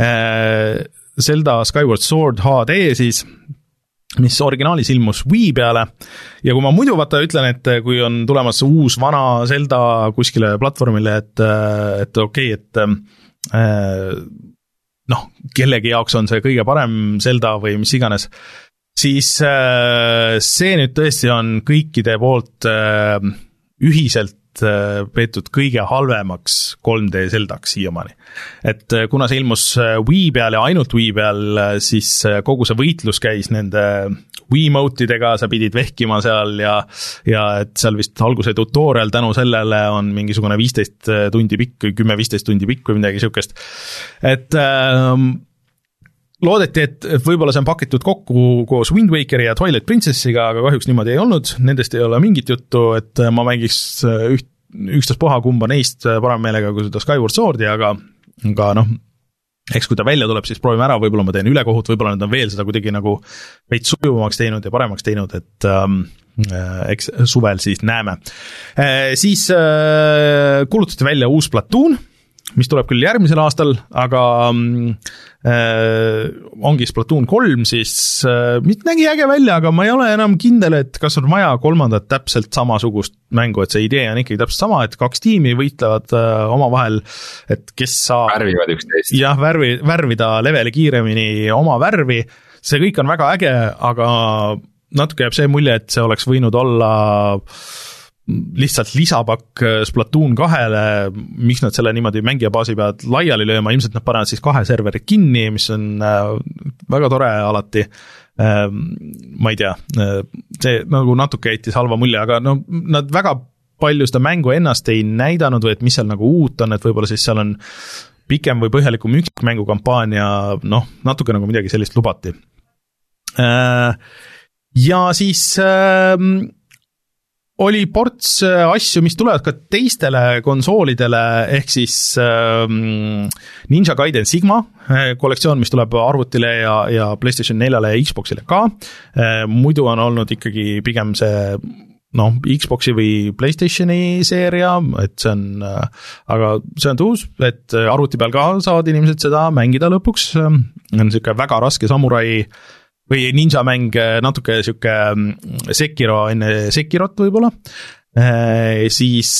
Zelda Skyward Sword H D siis, mis originaalis ilmus Wii peale ja kui ma muidu vaata ütlen, et kui on tulemas uus vana Zelda kuskile platvormile, et, et okei, okay, et noh, kellegi jaoks on see kõige parem Zelda või mis iganes, siis see nüüd tõesti on kõikide poolt ühiselt peetud kõige halvemaks kolm D Zeldaks siiamaani. Et kuna see ilmus Wii peal ja ainult Wii peal, siis kogu see võitlus käis nende Wiimote'idega, sa pidid vehkima seal ja, ja et seal vist alguse tutorial tänu sellele on mingisugune viisteist tundi pikk, kümme viisteist tundi pikk või midagi siukest. Et ähm, loodeti, et võib-olla see on pakitud kokku koos Wind Wakeri ja Twilight Princessiga, aga kahjuks niimoodi ei olnud, nendest ei ole mingit juttu, et ma mängiks üht, ükstaspuha kumba neist parem meelega kui seda Skyward Swordi, aga, aga noh, eks kui ta välja tuleb, siis proovime ära, võib-olla ma teen ülekohut, võib-olla nad on veel seda kuidagi nagu veits sujuvamaks teinud ja paremaks teinud, et ähm, eks suvel siis näeme. E, siis äh, kuulutati välja uus Splatoon, mis tuleb küll järgmisel aastal, aga äh, ongi Splatoon kolm, siis äh, mis nägi äge välja, aga ma ei ole enam kindel, et kas on vaja kolmandat täpselt samasugust mängu, et see idee on ikkagi täpselt sama, et kaks tiimi võitlevad äh, omavahel, et kes saab värvivad üksteist. jah, värvi, värvida leveli kiiremini oma värvi, see kõik on väga äge, aga natuke jääb see mulje, et see oleks võinud olla lihtsalt lisapakk Splatoon kahele, miks nad selle niimoodi mängijabaasi peavad laiali lööma, ilmselt nad panevad siis kahe serverit kinni, mis on väga tore alati, ma ei tea, see nagu natuke jättis halva mulje, aga no nad väga palju seda mängu ennast ei näidanud või et mis seal nagu uut on, et võib-olla siis seal on pikem või põhjalikum üksikmängu kampaania, noh, natuke nagu midagi sellist lubati. Ja siis oli ports asju, mis tulevad ka teistele konsoolidele, ehk siis ähm, Ninja Gaiden Sigma kollektsioon, mis tuleb arvutile ja, ja PlayStation neljale ja Xboxile ka. Äh, muidu on olnud ikkagi pigem see noh, Xboxi või PlayStationi seeria, et see on, aga see on tuus, et arvuti peal ka saavad inimesed seda mängida lõpuks. On niisugune väga raske samurai või ninja mäng, natuke siuke Sekiro enne Sekirot võib-olla, e, siis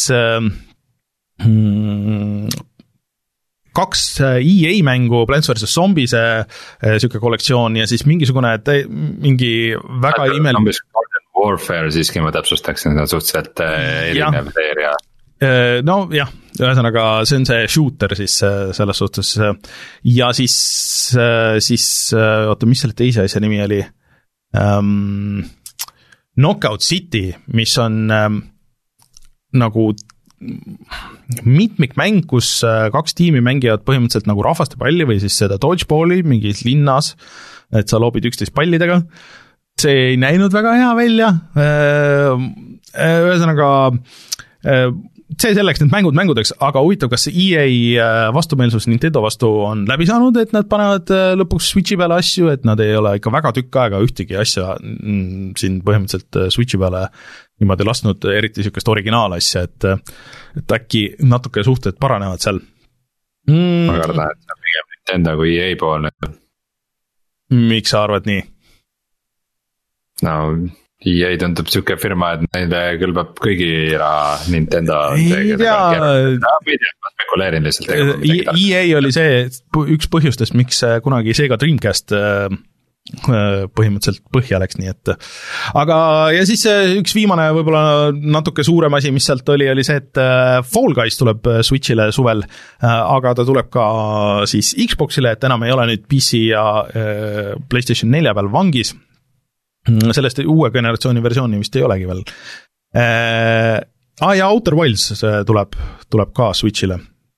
mm, kaks E A mängu, Plants versus. Zombies, siuke kollektsioon ja siis mingisugune, te, mingi väga imeline Warfare siiski ma täpsustaksin, see on suhteliselt erinev seeria. No jah, ühesõnaga see on see shooter siis selles suhtes ja siis, siis oota, mis selle teise asja nimi oli? Um, Knockout City, mis on um, nagu mitmikmäng, kus kaks tiimi mängivad põhimõtteliselt nagu rahvastepalli või siis seda dodgeballi mingis linnas, et sa loobid üksteist pallidega. See ei näinud väga hea välja, ühesõnaga see selleks need mängud mängudeks, aga huvitav, kas E A vastumeelsus Nintendo vastu on läbi saanud, et nad panevad lõpuks Switchi peale asju, et nad ei ole ikka väga tükk aega ühtegi asja siin põhimõtteliselt Switchi peale niimoodi lasknud, eriti niisugust originaalasja, et, et äkki natuke suhted paranevad seal. Mm. Ma kardan, et see on pigem Nintendo kui E A poolne. Miks sa arvad nii? No E A tundub siuke firma, et neile kõlbab kõigi Nintendo ei tea, ma spekuleerin lihtsalt E A oli see üks põhjustest, miks kunagi Sega Dreamcast põhimõtteliselt põhja läks, nii et aga ja siis üks viimane võib-olla natuke suurem asi, mis sealt oli, oli see, et Fall Guys tuleb Switchile suvel, aga ta tuleb ka siis Xboxile, et enam ei ole nüüd P C ja PlayStation nelja peal vangis. Sellest uue generatsiooni versiooni vist ei olegi veel. Ah, ja Outer Wilds tuleb, tuleb ka Switchile.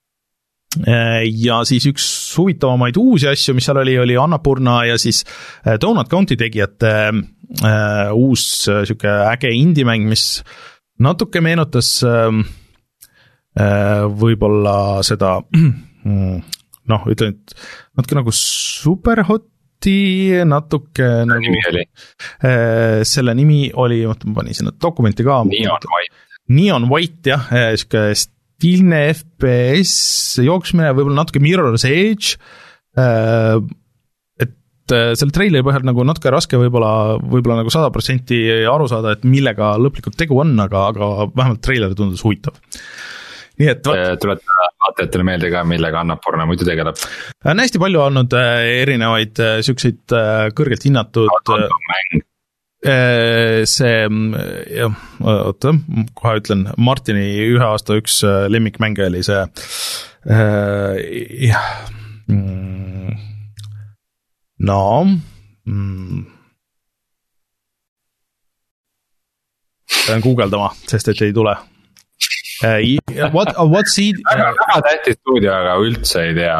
Ja siis üks huvitavamaid uusi asju, mis seal oli, oli Annapurna ja siis Donut County tegijate äh, uus siuke äge indie-mäng, mis natuke meenutas äh, võib-olla seda, noh, ütlen, et natuke nagu Superhot, natuke nagu äh, selle nimi oli, ma panin sinna dokumenti ka Neon White Neon White, jah, siuke stiilne F P S jooksmine, võib-olla natuke Mirror's Edge, äh, et selle treileri põhjal nagu natuke raske võib-olla, võib-olla nagu sada protsenti aru saada, et millega lõplikult tegu on, aga, aga vähemalt treiler tundus huvitav. Nii et tuleb vaatajatele meelde ka, millega Annapurna muidu tegeleb. On hästi palju olnud erinevaid siukseid kõrgelt hinnatud mäng. See, jah, oota, kohe ütlen, Martini ühe aasta üks lemmikmänge oli see, jah, no, pean guugeldama, sest et ei tule. What, what seed väga, väga tähtis stuudio, aga üldse ei tea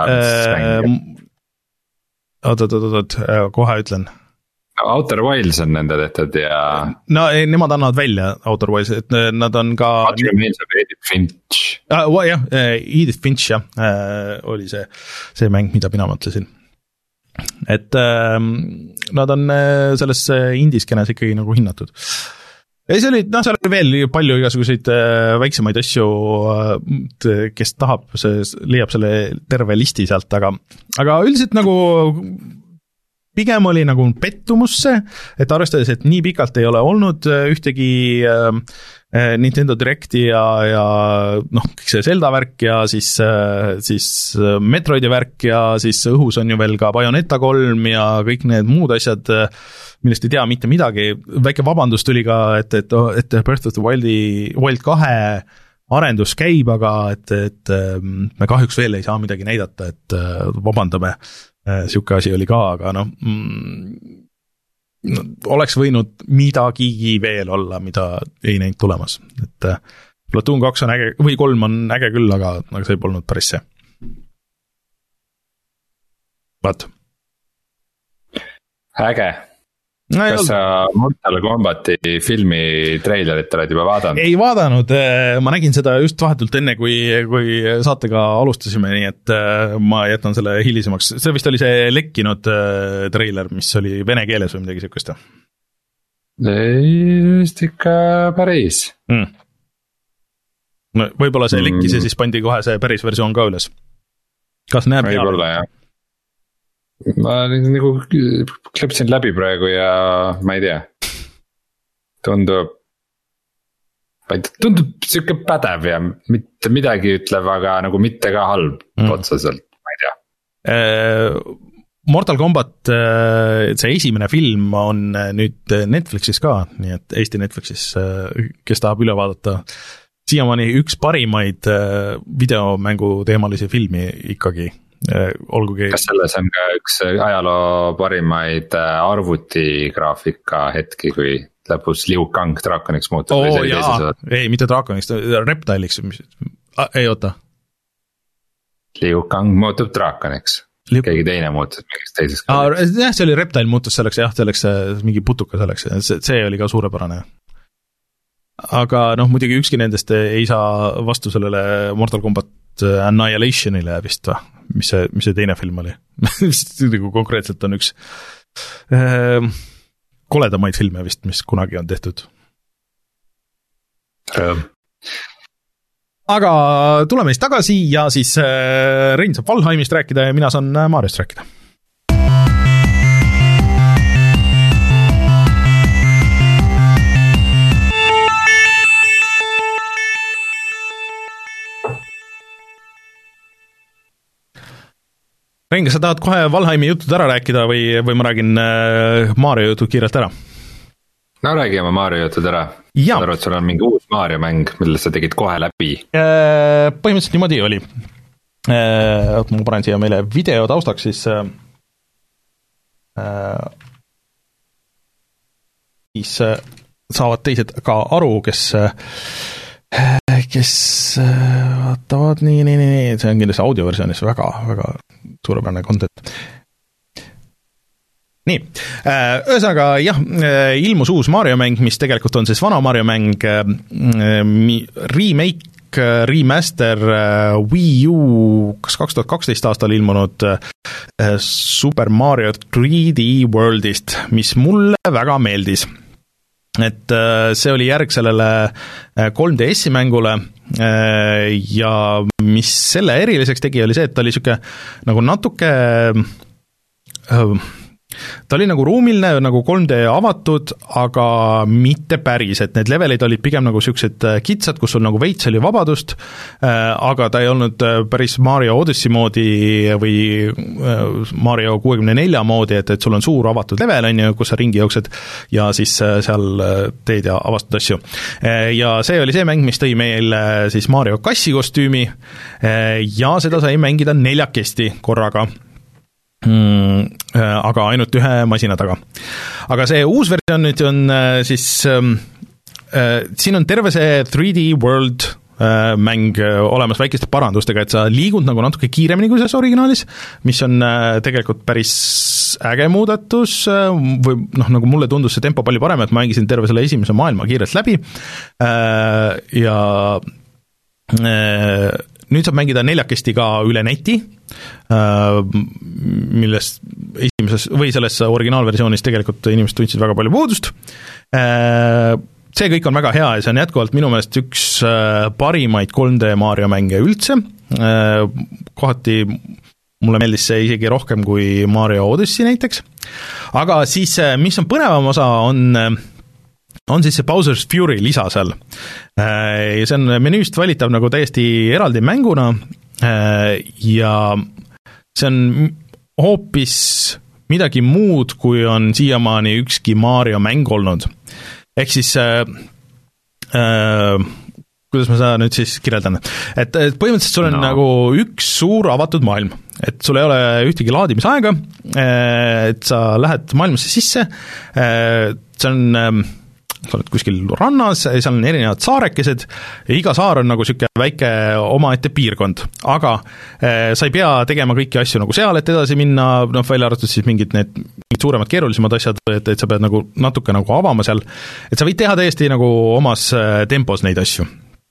oot, oot, oot, oot, kohe ütlen Outer Wilds on nende tehtud ja no ei, nemad annavad välja Outer Wilds, et nad on ka Edith Finch ah, jah, Edith Finch jah, oli see, see mäng, mida mina mõtlesin, et nad on selles indiskenes ikkagi nagu hinnatud. Ja see oli, noh, seal oli veel palju igasuguseid väiksemaid asju, kes tahab, see leiab selle terve listi sealt, aga, aga üldiselt nagu pigem oli nagu pettumus see, et arvestades, et nii pikalt ei ole olnud ühtegi Nintendo Directi ja, ja noh, kõik see Zelda värk ja siis, siis Metroidi värk ja siis õhus on ju veel ka Bayonetta kolm ja kõik need muud asjad, millest ei tea mitte midagi. Väike vabandus tuli ka, et, et, et Breath of the Wildi, Wild kahe arendus käib, aga et, et me kahjuks veel ei saa midagi näidata, et vabandame, siuke asi oli ka, aga noh, oleks võinud midagigi veel olla, mida ei näinud tulemas, et Platoon kaks on äge, või kolm on äge küll, aga, aga see polnud päris see. Vaat. Äge. No, kas sa Mortal Kombati filmi treilerit oled juba vaadanud? Ei vaadanud, ma nägin seda just vahetult enne, kui, kui saatega alustasime, nii et ma jätan selle hilisemaks. See vist oli see lekkinud treiler, mis oli vene keeles või midagi sihukest. Vist ikka päris. Mm. No, võib-olla see lekkis ja siis pandi kohe see päris versioon ka üles. Kas näeb hea? Võib-olla, jah. Ma nagu klepsin läbi praegu ja ma ei tea, tundub, tundub siuke pädev ja mitte midagi ütlev, aga nagu mitte ka halb mm. otseselt, ma ei tea. Mortal Kombat, see esimene film on nüüd Netflixis ka, nii et Eesti Netflixis, kes tahab üle vaadata, siiamaani üks parimaid videomängu teemalisi filmi ikkagi. Olgugi... Kas selles on ka üks ajaloo parimaid arvutigraafika hetki, kui lõpus Liu Kang draakoniks muutub? Oo jaa, ei mitte draakoniks, reptiliks, ah, ei oota. Liu Kang muutub draakoniks, Liu... keegi teine muutus mingist teisest ah, jah, see oli reptil muutus selleks, jah, selleks mingi putuka selleks, see, see oli ka suurepärane. Aga noh, muidugi ükski nendest ei saa vastu sellele Mortal Kombat Annihilationile vist või? Mis see, mis see teine film oli? Nagu konkreetselt on üks äh, koledamaid filme vist, mis kunagi on tehtud. Ähm. Aga tuleme siis tagasi ja siis äh, Rein saab Valheimist rääkida ja mina saan Mariost rääkida. Rein, kas sa tahad kohe Valheimi jutud ära rääkida või, või ma räägin Mario jutud kiirelt ära? No räägime Mario jutud ära. Ma arvan, et sul on mingi uus Mario mäng, mille sa tegid kohe läbi. Põhimõtteliselt niimoodi oli. Ma panen siia meile video taustaks, siis siis saavad teised ka aru, kes kes vaatavad nii, nii, nii, see on kindlasti audioversioonis väga, väga suurepärane content. Nii, ühesõnaga jah, ilmus uus Mario mäng, mis tegelikult on siis vana Mario mäng, remake, remaster Wii U, kas kaks tuhat kaksteist aastal ilmunud Super Mario three D Worldist, mis mulle väga meeldis. Et see oli järg sellele kolm D S-i mängule ja mis selle eriliseks tegi, oli see, et ta oli siuke nagu natuke ta oli nagu ruumiline, nagu kolm D avatud, aga mitte päris, et need levelid olid pigem nagu siuksed kitsad, kus sul nagu veits oli vabadust, aga ta ei olnud päris Mario Odyssey moodi või Mario kuuekümne nelja moodi, et, et sul on suur avatud level, on ju, kus sa ringi jooksed ja siis seal teed ja avastad asju. Ja see oli see mäng, mis tõi meil siis Mario kassi kostüümi ja seda sai mängida neljakesti korraga. Mm, aga ainult ühe masina taga. Aga see uus versioon nüüd on siis äh, siin on terve see three D World äh, mäng olemas väikeste parandustega, et sa liigud nagu natuke kiiremini kui selles originaalis, mis on äh, tegelikult päris äge muudatus äh, või noh, nagu mulle tundus see tempo palju parem, et ma mängisin terve selle esimese maailma kiirelt läbi äh, ja äh, nüüd saab mängida neljakesti ka üle neti, millest esimeses või selles originaalversioonis tegelikult inimesed tundsid väga palju puudust. See kõik on väga hea ja see on jätkuvalt minu meelest üks parimaid kolm D Mario mänge üldse. Kohati mulle meeldis see isegi rohkem kui Mario Odyssey näiteks. Aga siis, mis on põnevam osa, on on siis see Bowser's Fury lisa seal. Ja see on menüüst valitav nagu täiesti eraldi mänguna ja see on hoopis midagi muud, kui on siiamaani ükski Mario mäng olnud. Ehk siis äh, kuidas ma seda nüüd siis kirjeldan, et, et põhimõtteliselt sul on no. nagu üks suur avatud maailm, et sul ei ole ühtegi laadimisaega, et sa lähed maailmasse sisse, see on, sa oled kuskil rannas, seal on erinevad saarekesed ja iga saar on nagu niisugune väike omaette piirkond, aga eh, sa ei pea tegema kõiki asju nagu seal, et edasi minna, noh, välja arvatud siis mingid need mingid suuremad, keerulisemad asjad, et, et sa pead nagu natuke nagu avama seal, et sa võid teha täiesti nagu omas tempos neid asju.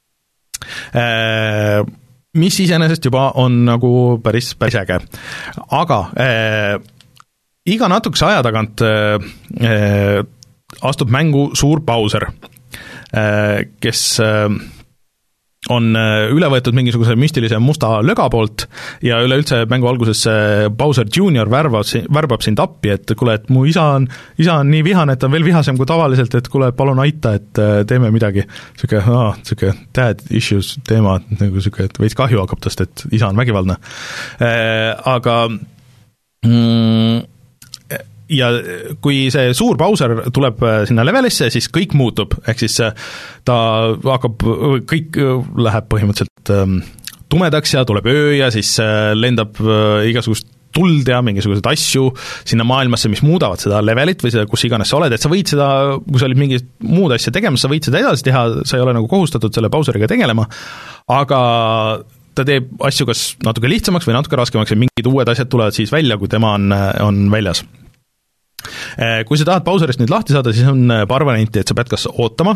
Eh, mis iseenesest juba on nagu päris, päris äge. Aga eh, iga natukese aja tagant eh, astub mängu suur Bowser, kes on üle võetud mingisuguse müstilise musta löga poolt ja üleüldse mängu alguses Bowser junior värbab, värbab sind appi, et kuule, et mu isa on, isa on nii vihane, et ta on veel vihasem kui tavaliselt, et kuule, palun aita, et teeme midagi. Siuke, aa, siuke dad issues teema, nagu siuke, et veits kahju hakkab tast, et isa on vägivaldne. Aga mm, ja kui see suur Bowser tuleb sinna levelisse, siis kõik muutub, ehk siis ta hakkab, kõik läheb põhimõtteliselt tumedaks ja tuleb öö ja siis lendab igasugust tuld ja mingisuguseid asju sinna maailmasse, mis muudavad seda levelit või seda, kus iganes sa oled, et sa võid seda, kui sa olid mingit muud asja tegemas, sa võid seda edasi teha, sa ei ole nagu kohustatud selle Bowseriga tegelema, aga ta teeb asju kas natuke lihtsamaks või natuke raskemaks ja mingid uued asjad tulevad siis välja, kui tema on, on väljas. Kui sa tahad Bowserist nüüd lahti saada, siis on paar varianti, et sa pead kas ootama,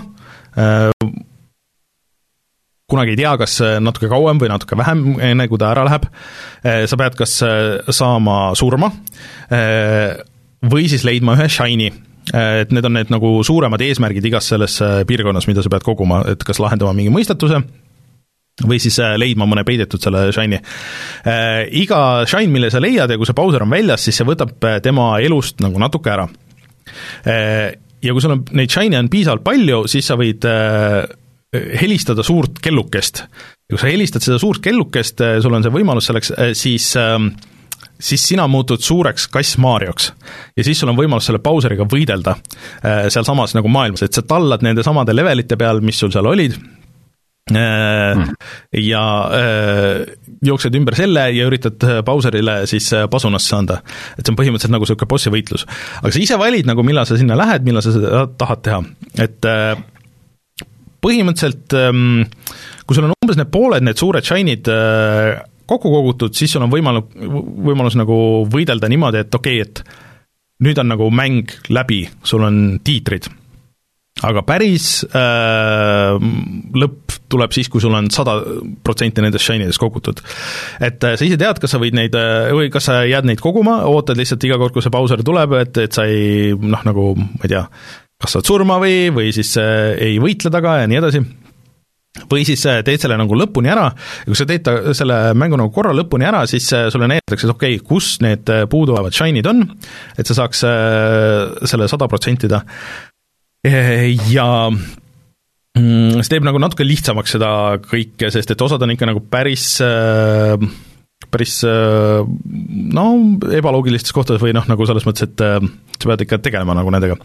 kunagi ei tea, kas natuke kauem või natuke vähem, enne kui ta ära läheb, sa pead kas saama surma või siis leidma ühe shiny, et need on need nagu suuremad eesmärgid igas selles piirkonnas, mida sa pead koguma, et kas lahendama mingi mõistatuse või siis leidma mõne peidetud selle shiny. Iga shine, mille sa leiad ja kui see Bowser on väljas, siis see võtab tema elust nagu natuke ära. Ja kui sul on neid shine on piisavalt palju, siis sa võid helistada suurt kellukest. Ja kui sa helistad seda suurt kellukest, sul on see võimalus selleks, siis, siis sina muutud suureks kass Marioks. Ja siis sul on võimalus selle Bowseriga võidelda seal samas nagu maailmas, et sa tallad nende samade levelite peal, mis sul seal olid, ja jooksed ümber selle ja üritad Bowserile siis pasunasse anda, et see on põhimõtteliselt nagu selline bossi võitlus, aga sa ise valid nagu millal sa sinna lähed, millal sa seda tahad teha, et põhimõtteliselt kui sul on umbes need pooled, need suured shine'id kokku kogutud, siis sul on võimalus, võimalus nagu võidelda niimoodi, et okei, et nüüd on nagu mäng läbi, sul on tiitrid. Aga päris äh, lõpp tuleb siis, kui sul on sada protsenti nendest shine'idest kogutud. Et äh, sa ise tead, kas sa võid neid, või kas sa jääd neid koguma, ootad lihtsalt iga kord, kui see Bowser tuleb, et, et sa ei, noh, nagu, ma ei tea, kas saad surma või, või siis äh, ei võitle taga ja nii edasi. Või siis äh, teed selle nagu lõpuni ära, ja kui sa teed ta, selle mängu nagu korra lõpuni ära, siis äh, sulle näidatakse, et okei, okay, kus need puuduvad shine'id on, et sa saaks äh, selle sada protsentida. Ja see teeb nagu natuke lihtsamaks seda kõike, sest et osad on ikka nagu päris, päris no, ebaloogilistes kohtades või noh, nagu selles mõttes, et sa pead ikka tegelema nagu nendega.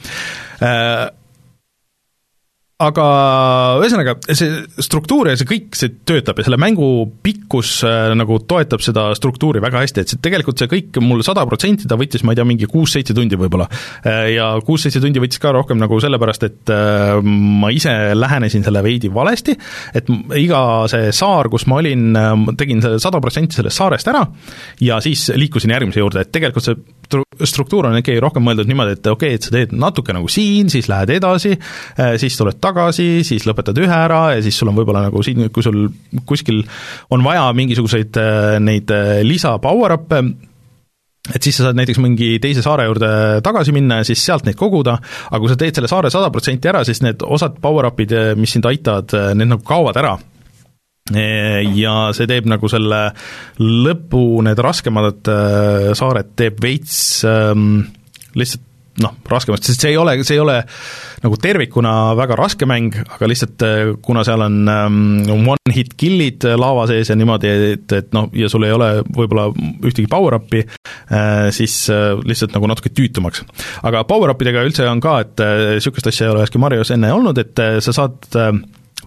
Aga ühesõnaga, see struktuur ja see kõik, see töötab ja selle mängu pikkus äh, nagu toetab seda struktuuri väga hästi, et see, tegelikult see kõik mul sada protsenti ta võttis, ma ei tea, mingi kuus-seitse tundi võib-olla. Äh, ja kuus-seitse tundi võttis ka rohkem nagu sellepärast, et äh, ma ise lähenesin selle veidi valesti, et iga see saar, kus ma olin, tegin sada protsenti sellest saarest ära ja siis liikusin järgmise juurde, et tegelikult see struktuur on ikkagi rohkem mõeldud niimoodi, et okei, et sa teed natuke nagu siin, siis lähed edasi, siis tuled tagasi, siis lõpetad ühe ära ja siis sul on võib-olla nagu siin, kui sul kuskil on vaja mingisuguseid neid lisa power-up'e, et siis sa saad näiteks mingi teise saare juurde tagasi minna ja siis sealt neid koguda, aga kui sa teed selle saare sada protsenti ära, siis need osad power-up'id, mis sind aitavad, need nagu kaovad ära. Ja see teeb nagu selle lõpu, need raskemad saared teeb veits ähm, lihtsalt noh, raskemast, sest see ei ole, see ei ole nagu tervikuna väga raske mäng, aga lihtsalt kuna seal on um, one-hit killid laava sees ja niimoodi, et, et noh, ja sul ei ole võib-olla ühtegi power-up'i, äh, siis äh, lihtsalt nagu natuke tüütumaks. Aga power-up'idega üldse on ka, et äh, sükest asja ei ole üheski Marios enne olnud, et äh, sa saad äh,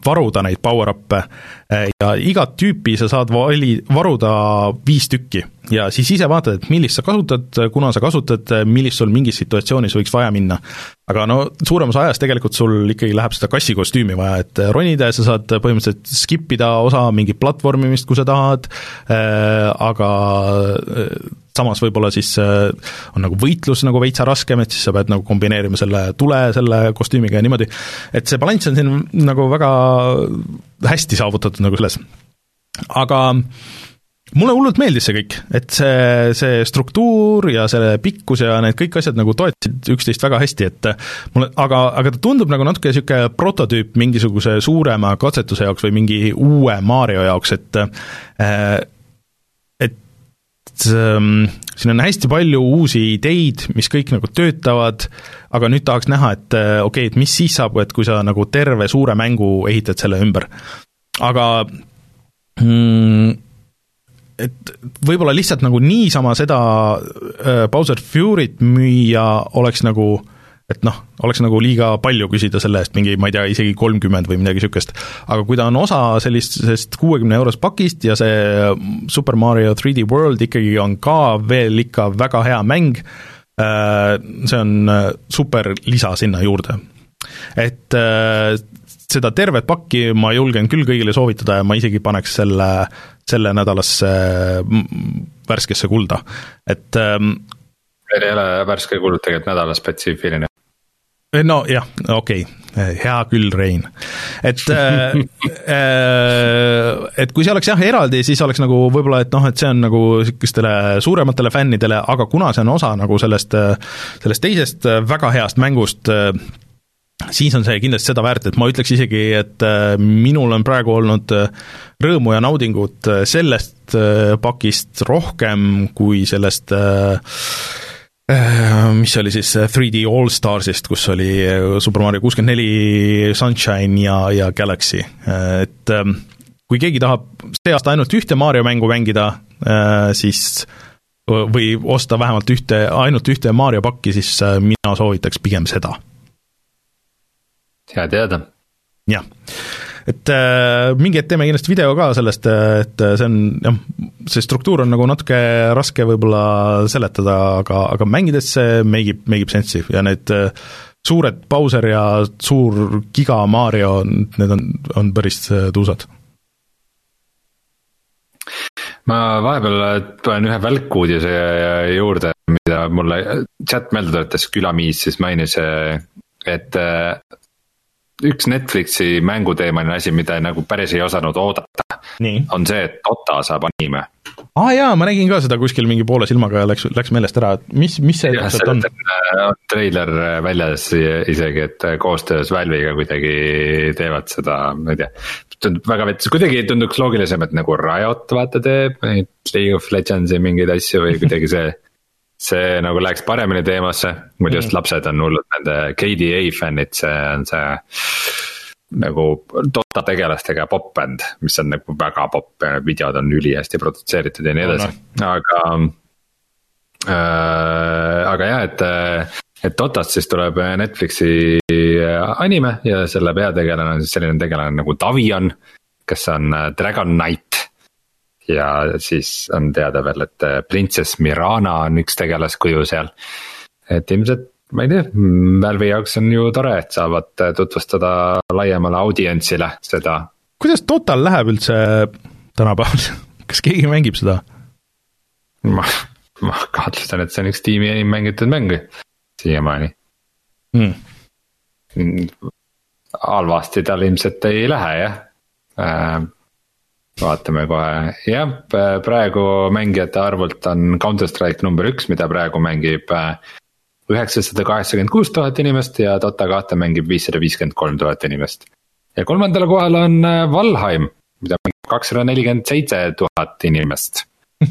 varuda neid power-up'e ja igat tüüpi sa saad vali, varuda viis tükki ja siis ise vaatad, et millist sa kasutad, kuna sa kasutad, millist sul mingis situatsioonis võiks vaja minna. Aga no suuremas ajas tegelikult sul ikkagi läheb seda kassikostüümi vaja, et ronida ja sa saad põhimõtteliselt skipida osa mingi platvormimist, kui sa tahad, aga samas võib-olla siis on nagu võitlus nagu veitsa raskem, et siis sa pead nagu kombineerima selle tule selle kostüümiga ja niimoodi, et see balanss on siin nagu väga hästi saavutatud nagu selles. Aga mulle hullult meeldis see kõik, et see, see struktuur ja selle pikkus ja need kõik asjad nagu toetasid üksteist väga hästi, et mulle, aga, aga ta tundub nagu natuke niisugune prototüüp mingisuguse suurema katsetuse jaoks või mingi uue Mario jaoks, et et siin on hästi palju uusi ideid, mis kõik nagu töötavad, aga nüüd tahaks näha, et okei, okay, et mis siis saab, et kui sa nagu terve suure mängu ehitad selle ümber. Aga mm, et võib-olla lihtsalt nagu niisama seda äh, Bowser Fury't müüa oleks nagu, et noh, oleks nagu liiga palju küsida selle eest, mingi, ma ei tea, isegi kolmkümmend või midagi niisugust. Aga kui ta on osa sellisest kuuekümne euros pakist ja see Super Mario three D World ikkagi on ka veel ikka väga hea mäng, äh, see on super lisa sinna juurde. Et äh, seda tervet pakki ma julgen küll kõigile soovitada ja ma isegi paneks selle, selle nädalasse värskesse kulda. Et ähm, meil ei ole värske kuld tegelikult nädala spetsiifiline. No jah, okei, okay. Hea küll, Rein. Et, äh, et kui see oleks jah eraldi, siis oleks nagu võib-olla, et noh, et see on nagu sükestele suurematele fännidele, aga kuna see on osa nagu sellest, sellest teisest väga heast mängust, siis on see kindlasti seda väärt, et ma ütleks isegi, et minul on praegu olnud rõõmu ja naudingut sellest pakist rohkem kui sellest, mis oli siis three D All-Starsist, kus oli Super Mario kuuskümmend neli, Sunshine ja, ja Galaxy. Et kui keegi tahab see aasta ainult ühte Mario mängu mängida, siis või osta vähemalt ühte, ainult ühte Mario pakki, siis mina soovitaks pigem seda. Hea teada. Jah, et äh, mingi hetk teeme kindlasti video ka sellest, et see on, jah, see struktuur on nagu natuke raske võib-olla seletada, aga, aga mängides see meigib, meigib sensi ja need äh, suured Bowser ja suur giga Mario, need on, on päris tuusad. Ma vahepeal panen ühe välkuudise juurde, mida mulle chat meelde tuletas, Külamiis siis mainis, et üks Netflixi mänguteemaline asi, mida nagu päris ei osanud oodata, nii. On see, et Dota saab anime. Ah jaa, ma nägin ka seda kuskil mingi poole silmaga ja läks, läks meelest ära, et mis, mis see ja, see on? on treiler väljas isegi, et koostöös Valve'iga kuidagi teevad seda, ma ei tea, tundub väga vets, kuidagi tunduks loogilisem, et nagu Riot vaata teeb, League of Legendsi mingeid asju või kuidagi see see nagu läheks paremini teemasse, mul just lapsed on hullud nende K D A fännid, see on see nagu Dota tegelastega pop-band, mis on nagu väga pop, videod on üli hästi produtseeritud ja nii edasi, aga äh, aga jah, et, et Dotast siis tuleb Netflixi anime ja selle peategelane on siis selline tegelane nagu Davion, kes on Dragon Knight. Ja siis on teada veel, et Princess Mirana on üks tegelaskuju seal. Et ilmselt, ma ei tea, Valve jaoks on ju tore, et saavad tutvustada laiemale audientsile seda. Kuidas Total läheb üldse tänapäeval? Kas keegi mängib seda? Ma, ma kahtlustan, et see on üks tiimi enim mängitud mängu siiamaani. Hmm. Halvasti tal ilmselt ei lähe, jah. Äh, vaatame kohe, jah, praegu mängijate arvult on Counter-Strike number üks, mida praegu mängib üheksasada kaheksakümmend kuus tuhat inimest ja Dota kahte mängib viissada viiskümmend kolm tuhat inimest. Ja kolmandale kohal on Valheim, mida mängib kakssada nelikümmend seitse tuhat inimest.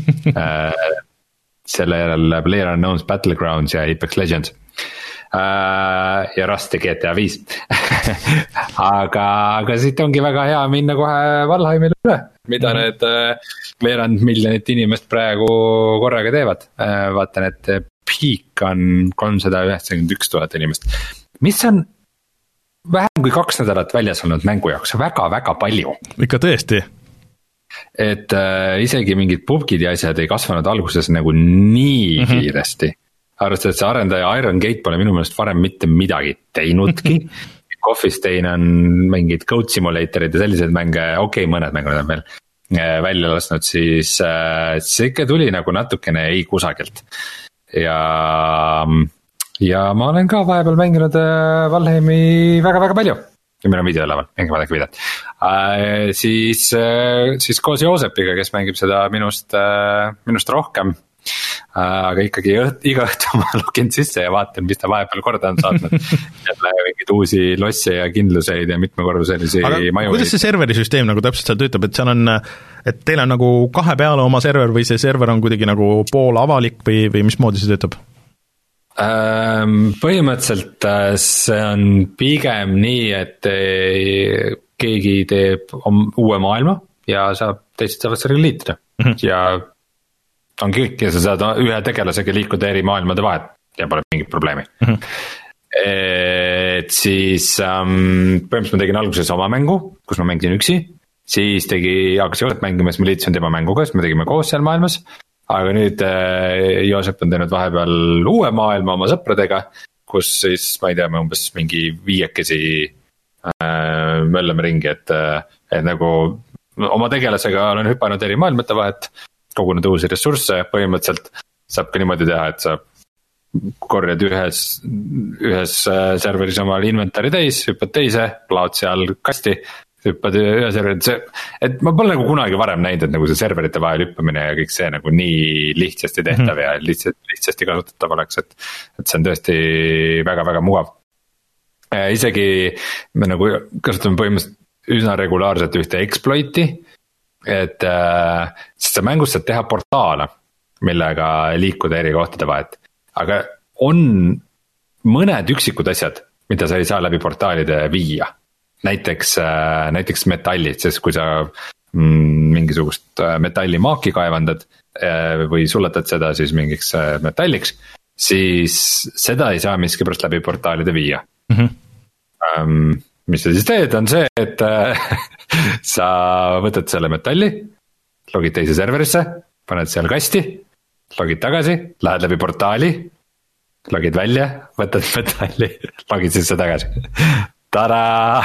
Selle järel PlayerUnknown's Battlegrounds ja Apex Legends. Ja Rust ja G T A viis. aga, aga siit ongi väga hea minna kohe Valheimile üle, mida mm-hmm. need veerand miljonit inimest praegu korraga teevad. Vaatan, et peak on kolmsada üheksakümmend üks tuhat inimest. Mis on vähem kui kaks nädalat väljas olnud mängu jaoks väga-väga palju. Ikka tõesti. Et äh, isegi mingid pubgid ja asjad ei kasvanud alguses nagu nii mm -hmm. kiiresti. Arvestades, et see arendaja Iron Gate pole minu meelest varem mitte midagi teinudki. Coffee Stain on mingid Code Simulatorid ja sellised mänge, okei okay,, mõned mängud on veel välja lasknud, siis äh, see ikka tuli nagu natukene ei kusagilt. Ja, ja ma olen ka vahepeal mänginud äh, Valheimi väga-väga palju. Ja meil on video üleval, mängime vaadake videot äh,. Siis, äh, siis koos Joosepiga, kes mängib seda minust, äh, minust rohkem. Aga ikkagi õht, iga õhtu ma login sisse ja vaatan, mis ta vahepeal korda on saatnud. Jälle mingid uusi losse ja kindluseid ja mitmekorruselisi maju. Kuidas see serverisüsteem nagu täpselt seal töötab, et seal on, et teil on nagu kahe peale oma server või see server on kuidagi nagu pool avalik või, või mismoodi see töötab? Põhimõtteliselt see on pigem nii, et keegi teeb uue maailma ja saab, teised saavad sellega liituda mm -hmm. ja ongi kõik ja sa saad ühe tegelasega liikuda eri maailmade vahet ja pole mingit probleemi mm. -hmm. Et siis um, põhimõtteliselt ma tegin alguses oma mängu, kus ma mängisin üksi, siis tegi, hakkas Joosep mängima, siis ma liitusin tema mänguga, siis me tegime koos seal maailmas. Aga nüüd äh, Joosep on teinud vahepeal uue maailma oma sõpradega, kus siis ma ei tea, me umbes mingi viiekesi äh, möllame ringi, et, et nagu oma tegelasega olen hüpanud eri maailmate vahet, kogunud uusi ressursse, põhimõtteliselt saab ka niimoodi teha, et sa korjad ühes, ühes serveris omal inventari täis, hüppad teise, plaad seal kasti, hüppad ühe serveri, see, et ma pole nagu kunagi varem näinud, et nagu see serverite vahel hüppamine ja kõik see nagu nii lihtsasti tehtav mm -hmm. ja lihtsasti, lihtsasti kasutatav oleks, et, et see on tõesti väga-väga mugav. Isegi me nagu kasutame põhimõtteliselt üsna regulaarselt ühte exploiti, et äh, sest sa mängus saad teha portaale, millega liikuda eri kohtade vahet, aga on mõned üksikud asjad, mida sa ei saa läbi portaalide viia. Näiteks, äh, näiteks metallid, sest kui sa mm, mingisugust metallimaaki kaevandad äh, või suletad seda siis mingiks äh, metalliks, siis seda ei saa miskipärast läbi portaalide viia mm. -hmm. Um, mis sa siis teed, on see, et äh, sa võtad selle metalli, logid teise serverisse, paned seal kasti, logid tagasi, lähed läbi portaali, logid välja, võtad metalli, logid sisse tagasi. Tada!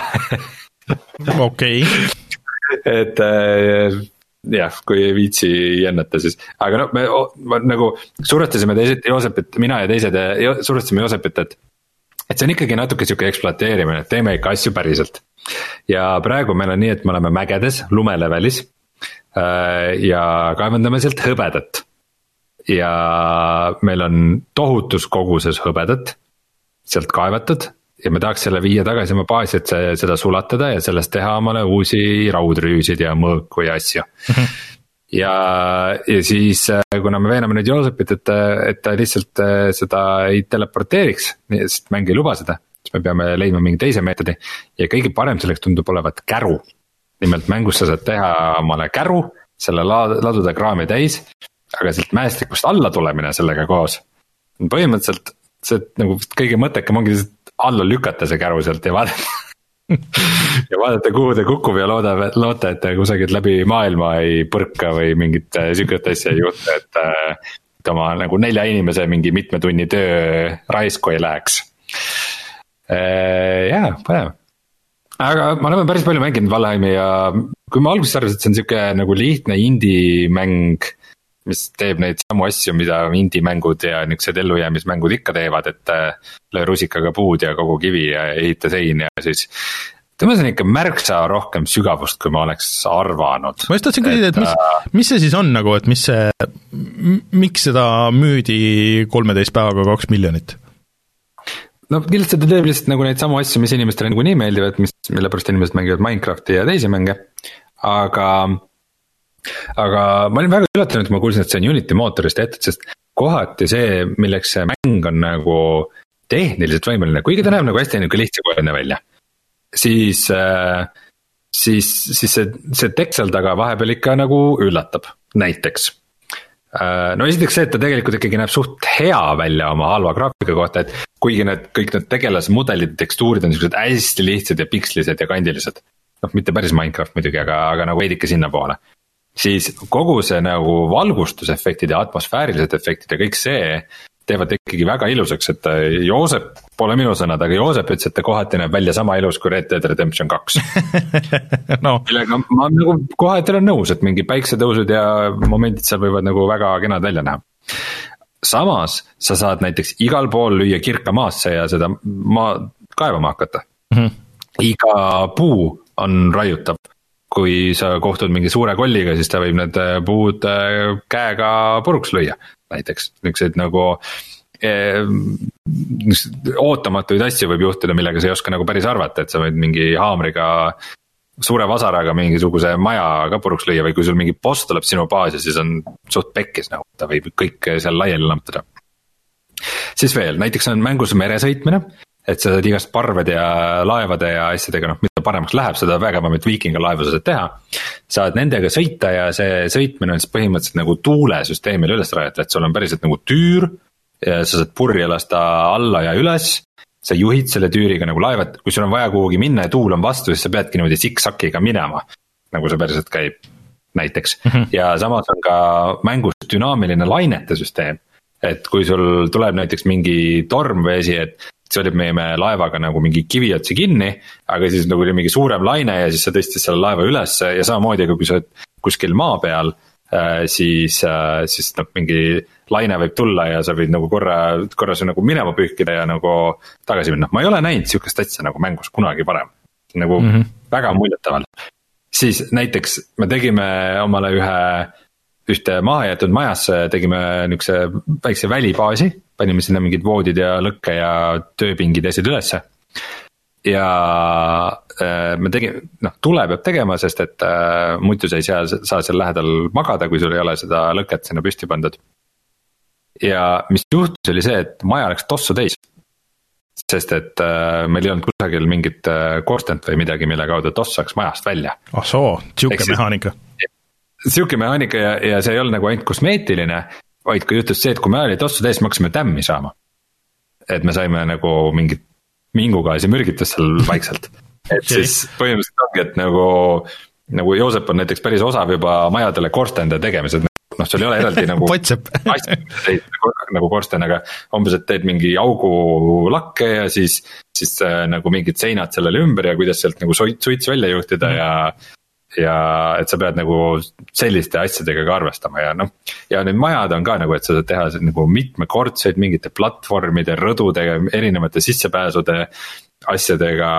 Okei. Et äh, jah, kui ei viitsi jännata siis, aga no me, me nagu survestasime teised Joosepit, mina ja teised survestasime Joosepit, et et see on ikkagi natuke siuke ekspluateerimine, et teeme ikka asju päriselt. Ja praegu meil on nii, et me oleme mägedes, lumelevelis ja kaevandame sealt hõbedat. Ja meil on tohutus koguses hõbedat sealt kaevatud ja me tahaks selle viia tagasi oma baasi, et see, seda sulatada ja sellest teha omale uusi raudrüüsid ja mõõku ja asju. Ja, ja siis kuna me veename nüüd Joosepit, et, et ta lihtsalt seda ei teleporteeriks, sest mäng ei luba seda, siis me peame leidma mingi teise meetodi ja kõige parem selleks tundub olevat käru. Nimelt mängus sa saad teha omale käru, selle laduda kraami täis, aga sealt mäestikust alla tulemine sellega koos. Põhimõtteliselt see nagu kõige mõttekam ongi alla lükata see käru sealt ja vaadata ja vaadata, kuhu ta kukub ja looda, loota, et kusagil läbi maailma ei põrka või mingit sükket asja ei juhtu, et, et oma nagu nelja inimese mingi mitme tunni töö raisku ei läheks. Jaa, põnev. Aga me oleme päris palju mänginud Valheimi ja kui ma alguses arvasin, et see on siuke nagu lihtne indie mäng, mis teeb neid samu asju, mida indie mängud ja niisugused ellujäämismängud ikka teevad, et löö rusikaga puud ja kogu kivi ja ehita sein ja siis tõmbas on ikka märksa rohkem sügavust, kui ma oleks arvanud. Ma just tahtsin küsida, et mis, mis see siis on nagu, et mis see, miks seda müüdi kolmeteist päevaga kaks miljonit? No kindlasti ta teeb lihtsalt nagu neid samu asju, mis inimestele nagu nii meeldivad, mis, mille pärast inimesed mängivad Minecrafti ja teisi mänge, aga aga ma olin väga üllatunud, et ma kuulsin, et see on Unity mootorist tehtud, sest kohati see, milleks see mäng on nagu tehniliselt võimeline, kuigi ta näeb nagu hästi nagu lihtsakoeline välja, siis, siis, siis see, see tekst seal taga vahepeal ikka nagu üllatab, näiteks. no esiteks see, et ta tegelikult ikkagi näeb suht hea välja oma halva graafika kohta, et kuigi need kõik need tegelasmudelid ja tekstuurid on sellised hästi lihtsad ja pikslised ja kandilised, noh mitte päris Minecraft muidugi, aga, aga nagu veidike sinna poole, siis kogu see nagu valgustusefektid ja atmosfäärilised efektid ja kõik see teevad ikkagi väga ilusaks, et Joosep, pole minu sõnad, aga Joosep ütles, et ta kohati näeb välja sama ilus kui Red Dead Redemption kaks no. millega ma nagu kohati olen nõus, et mingi päiksetõusud ja momendid seal võivad nagu väga kenad välja näha. Samas sa saad näiteks igal pool lüüa kirka maasse ja seda maa kaevama hakata mm. -hmm. Iga puu on raiutav. Kui sa kohtud mingi suure kolliga, siis ta võib need puud käega puruks lüüa. Näiteks niisugused nagu eh, ootamatuid asju võib juhtuda, millega sa ei oska nagu päris arvata, et sa võid mingi haamriga, suure vasaraga mingisuguse maja ka puruks lüüa või kui sul mingi boss tuleb sinu baasi, siis on suht pekkis nagu, ta võib kõik seal laiali lampada. Siis veel, näiteks on mängus meresõitmine, et sa saad igast parvede ja laevade ja asjadega, noh, mida paremaks läheb, seda vägevamat viikinga laevu sa saad teha. Saad nendega sõita ja see sõitmine on siis põhimõtteliselt nagu tuulesüsteemil üles rajata, et sul on päriselt nagu tüür ja sa saad purje lasta alla ja üles. Sa juhid selle tüüriga nagu laevad, kui sul on vaja kuhugi minna ja tuul on vastu, siis sa peadki niimoodi siksakiga minema, nagu see päriselt käib näiteks. Mm -hmm. Ja samas on ka mängus dünaamiline lainete süsteem, et kui sul tuleb näiteks mingi torm või asi, et see oli meie laevaga nagu mingi kivi otsi kinni, aga siis nagu oli mingi suurem laine ja siis sa tõstis selle laeva üles ja samamoodi, kui sa oled kuskil maa peal, siis, siis noh, mingi laine võib tulla ja sa võid nagu korra, korra see nagu minema pühkida ja nagu tagasi minna. Ma ei ole näinud siukest asja nagu mängus kunagi varem, nagu mm -hmm. väga muljetaval. Siis näiteks me tegime omale ühe, ühte maha jäetud majasse, tegime niukse väikse välibaasi, panime sinna mingid voodid ja lõkke ja tööpingid ja asjad ülesse. Ja äh, me tegime, noh, tule peab tegema, sest et äh, muidu sa ei saa, saa seal lähedal magada, kui sul ei ole seda lõket sinna püsti pandud. Ja mis juhtus oli see, et maja läks tossu täis. Sest et äh, meil ei olnud kusagil mingit äh, korstent või midagi, mille kaudu toss saaks majast välja. Oh soo, siuke mehaanika. Siuke mehaanika ja, ja see ei olnud nagu ainult kosmeetiline, vaid kui juhtus see, et kui me oli tossu täis, me hakkasime tämmi saama. Et me saime nagu mingit mingugaasi mürgitas seal vaikselt. Et siis põhimõtteliselt ongi, et nagu, nagu Joosep on näiteks päris osav juba majadele korstende tegemised. Noh, sul ei ole eraldi nagu asja, nagu korsten, aga umbes, et teed mingi augu lakke ja siis, siis äh, nagu mingid seinad sellele ümber ja kuidas sealt nagu suits välja juhtida mm. ja ja et sa pead nagu selliste asjadega ka arvestama ja noh, ja need majad on ka nagu, et sa saad teha nagu mitmekordseid mingite platvormide, rõdudega, erinevate sissepääsude asjadega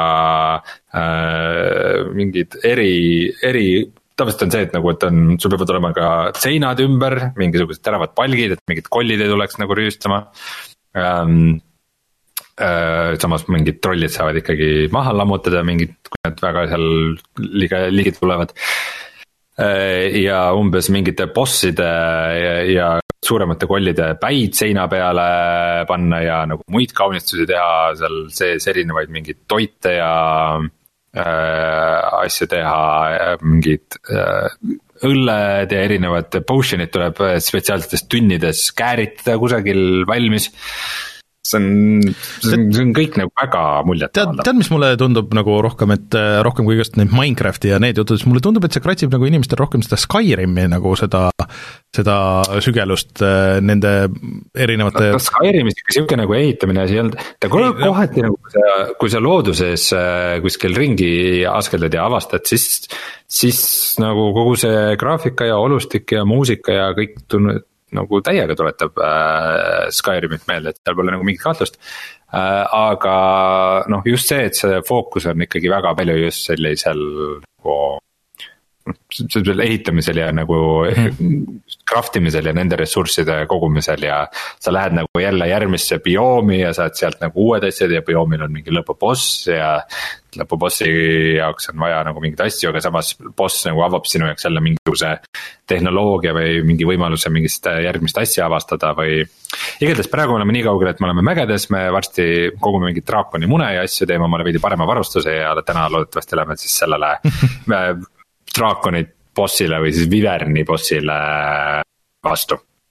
äh,, mingid eri, eri tavaliselt on see, et nagu, et on, sul peavad olema ka seinad ümber, mingisugused teravad palgid, et mingid kollid ei tuleks nagu rüüstama ähm, äh, samas mingid trollid saavad ikkagi maha lammutada, mingid, kui nad väga seal liiga, liigid tulevad äh, ja umbes mingite bosside ja, ja suuremate kollide päid seina peale panna ja nagu muid kaunistusi teha, seal sees erinevaid mingeid toite ja Äh, asju teha, mingid äh, õlled ja erinevad potion'id tuleb spetsiaalsetes tünnides kääritada kusagil valmis. See on, see on, see on kõik nagu väga muljetavaldav. Tead, tead, mis mulle tundub nagu rohkem, et rohkem kui just neid Minecrafti ja need jutud, siis mulle tundub, et see kratsib nagu inimestel rohkem seda Skyrimi nagu seda, seda sügelust nende erinevate no, Skyrimis ikka siuke nagu ehitamine asi ei olnud, ta kohati nagu, kui sa, kui sa looduses kuskil ringi askeldad ja avastad, siis, siis nagu kogu see graafika ja olustik ja muusika ja kõik tunnud nagu täiega tuletab äh, Skyrimit meelde, et seal pole nagu mingit kahtlust äh,. Aga noh, just see, et see fookus on ikkagi väga palju just sellisel nagu sellel ehitamisel ja nagu craft imisel ja nende ressursside kogumisel ja sa lähed nagu jälle järgmisse bioomi ja saad sealt nagu uued asjad ja bioomil on mingi lõpuboss ja lõpubossi jaoks on vaja nagu mingeid asju, aga samas boss nagu avab sinu jaoks jälle mingisuguse tehnoloogia või mingi võimaluse mingist järgmist asja avastada või igatahes praegu oleme nii kaugel, et me oleme mägedes, me varsti kogume mingit draakoni mune ja asju, teeme omale veidi parema varustuse ja täna loodetavasti oleme siis sellele draakonid bossile või siis Viverni bossile vastu.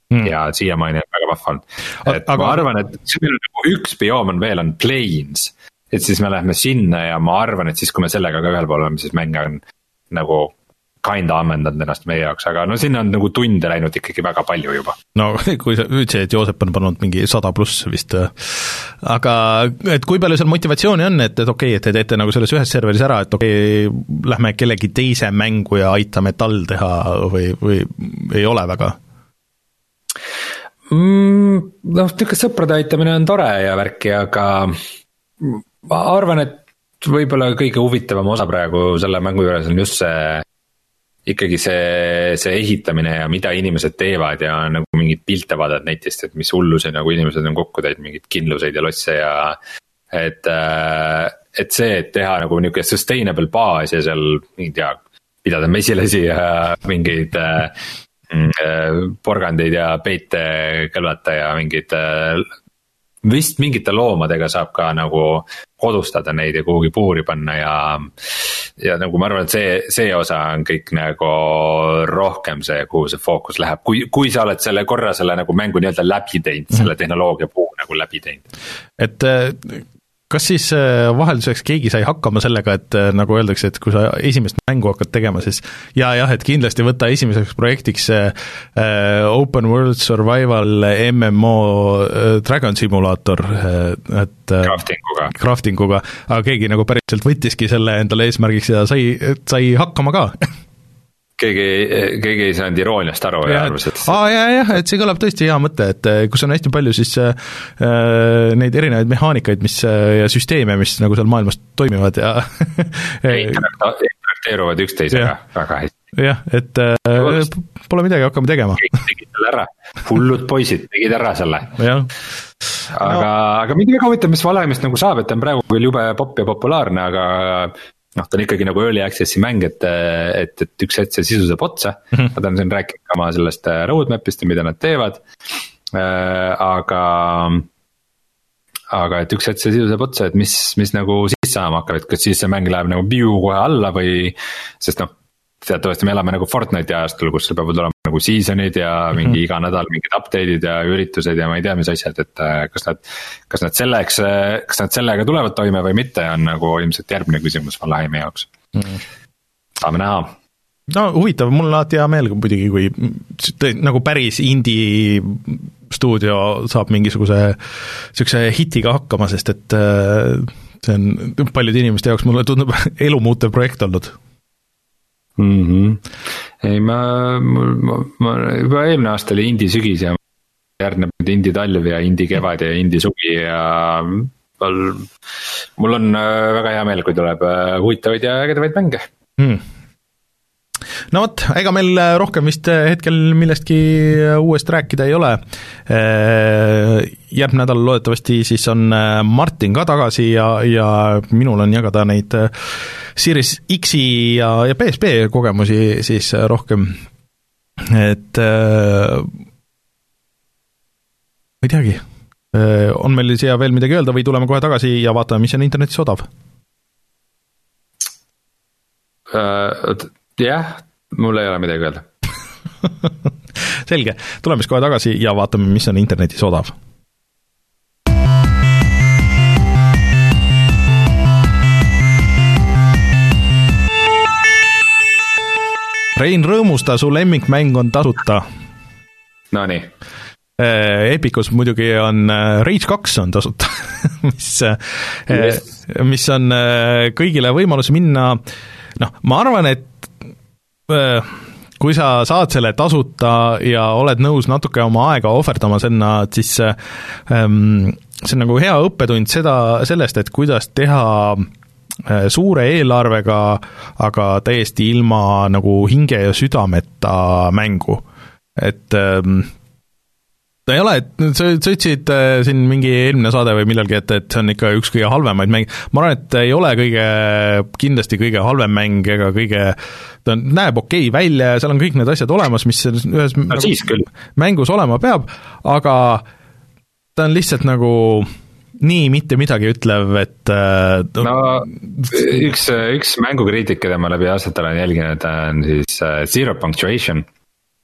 mm. ja siiamaani on väga vahva olnud. et aga... ma arvan, et nagu üks bioom on veel, on plains, et siis me läheme sinna ja ma arvan, et siis kui me sellega ka ühel pool oleme, siis mäng on nagu kinda ammendanud ennast meie jaoks, aga no sinna on nagu tunde läinud ikkagi väga palju juba. No kui sa ütlesid, et Joosep on pannud mingi sada pluss vist, aga et kui palju seal motivatsiooni on, et, et okei okay,, et te teete nagu selles ühes serveris ära, et okei okay,, lähme kellegi teise mängu ja aitame tal teha või, või ei ole väga? Mm, noh, niisugune sõprade aitamine on tore ja värki, aga ma arvan, et võib-olla kõige huvitavam osa praegu selle mängu juures on just see ikkagi see, see ehitamine ja mida inimesed teevad ja nagu mingid pilte vaadad netist, et mis hullusi nagu inimesed on kokku teinud, mingid kindluseid ja losse ja et, et see, et teha nagu niisugune sustainable baas ja seal mingid ja pidada mesilasi ja mingeid porgandeid ja peite kõlvata ja mingid vist mingite loomadega saab ka nagu kodustada neid ja kuhugi puuri panna ja ja nagu ma arvan, et see, see osa on kõik nagu rohkem see, kuhu see fookus läheb, kui, kui sa oled selle korra selle nagu mängu nii-öelda läbi teinud, selle tehnoloogia puu nagu läbi teinud. Et kas siis vahelduseks keegi sai hakkama sellega, et nagu öeldakse, et kui sa esimest mängu hakkad tegema, siis ja jah, et kindlasti võtta esimeseks projektiks uh, Open World Survival M M O uh, Dragon Simulator, et craftinguga. craftinguga, aga keegi nagu päriselt võttiski selle endale eesmärgiks ja sai, sai hakkama ka. keegi, keegi ei saanud irooniast aru ja, ja arvas, et aa, jah, jah, et see kõlab tõesti hea mõte, et kus on hästi palju siis äh, neid erinevaid mehaanikaid, mis ja süsteeme, mis nagu seal maailmas toimivad ja interakteeruvad üksteisega väga hästi. jah, et äh, pole midagi, hakkame tegema. Keegi tegid selle ära, hullud poisid tegid ära selle. jah. aga no., aga mingi väga huvitav, mis valemist nagu saab, et on praegu küll jube popp ja populaarne, aga noh, ta on ikkagi nagu early access'i mäng, et, et, et üks hetk see sisu saab otsa mm, -hmm. nad on siin rääkinud ka oma sellest roadmap'ist ja mida nad teevad, aga aga et üks hetk see sisu saab otsa, et mis, mis nagu siis saama hakkab, et kas siis see mäng läheb nagu piu kohe alla või, sest noh, teatavasti me elame nagu Fortnite'i ajastul, kus peavad olema nagu seasonid ja mingi mm-hmm. iga nädal mingid update'id ja üritused ja ma ei tea, mis asjad, et kas nad, kas nad selleks, kas nad sellega tulevad toime või mitte, on nagu ilmselt järgmine küsimus Valheimi jaoks mm-hmm. saame näha. No huvitav, mul alati hea meel muidugi, kui nagu päris indie stuudio saab mingisuguse siukse hitiga hakkama, sest et see on paljude inimeste jaoks, mulle tundub elumuutev projekt olnud. Mm-hmm. ei ma, ma, ma juba eelmine aasta oli indie sügis ja järgneb nüüd indie talv ja indie kevad ja indie suvi ja mul on väga hea meel, kui tuleb huvitavaid ja ägedavaid mänge mm. No vot, ega meil rohkem vist hetkel millestki uuest rääkida ei ole. Järgmine nädal loodetavasti siis on Martin ka tagasi ja, ja minul on jagada neid Series X-i ja, ja P S P kogemusi siis rohkem. Et ma ei teagi, on meil siia veel midagi öelda või tuleme kohe tagasi ja vaatame, mis on internetis odav? Uh, jah, mul ei ole midagi öelda. Selge, tuleme siis kohe tagasi ja vaatame, mis on internetis odav. Rein, rõõmusta, su lemmikmäng on tasuta. No nii. Epicus muidugi on Rage kaks on tasuta, mis, yes. mis on kõigile võimalus minna. Noh, ma arvan, et kui sa saad selle tasuta ja oled nõus natuke oma aega ohverdama sinna, siis ähm, see on nagu hea õppetund seda, sellest, et kuidas teha suure eelarvega, aga täiesti ilma nagu hinge ja südameta mängu. Et ähm, ta ei ole, et sa, sa ütlesid äh, siin mingi eelmine saade või millalgi, et, et see on ikka üks kõige halvemaid mäng. Ma arvan, et ei ole kõige, kindlasti kõige halvem mäng ega kõige, ta näeb okei välja ja seal on kõik need asjad olemas, mis ühes no, nagu, mängus olema peab, aga ta on lihtsalt nagu nii mitte midagi ütlev, et äh, no üks, üks mängukriitik, keda ma läbi aastate olen jälginud, on siis uh, Zero Punctuation,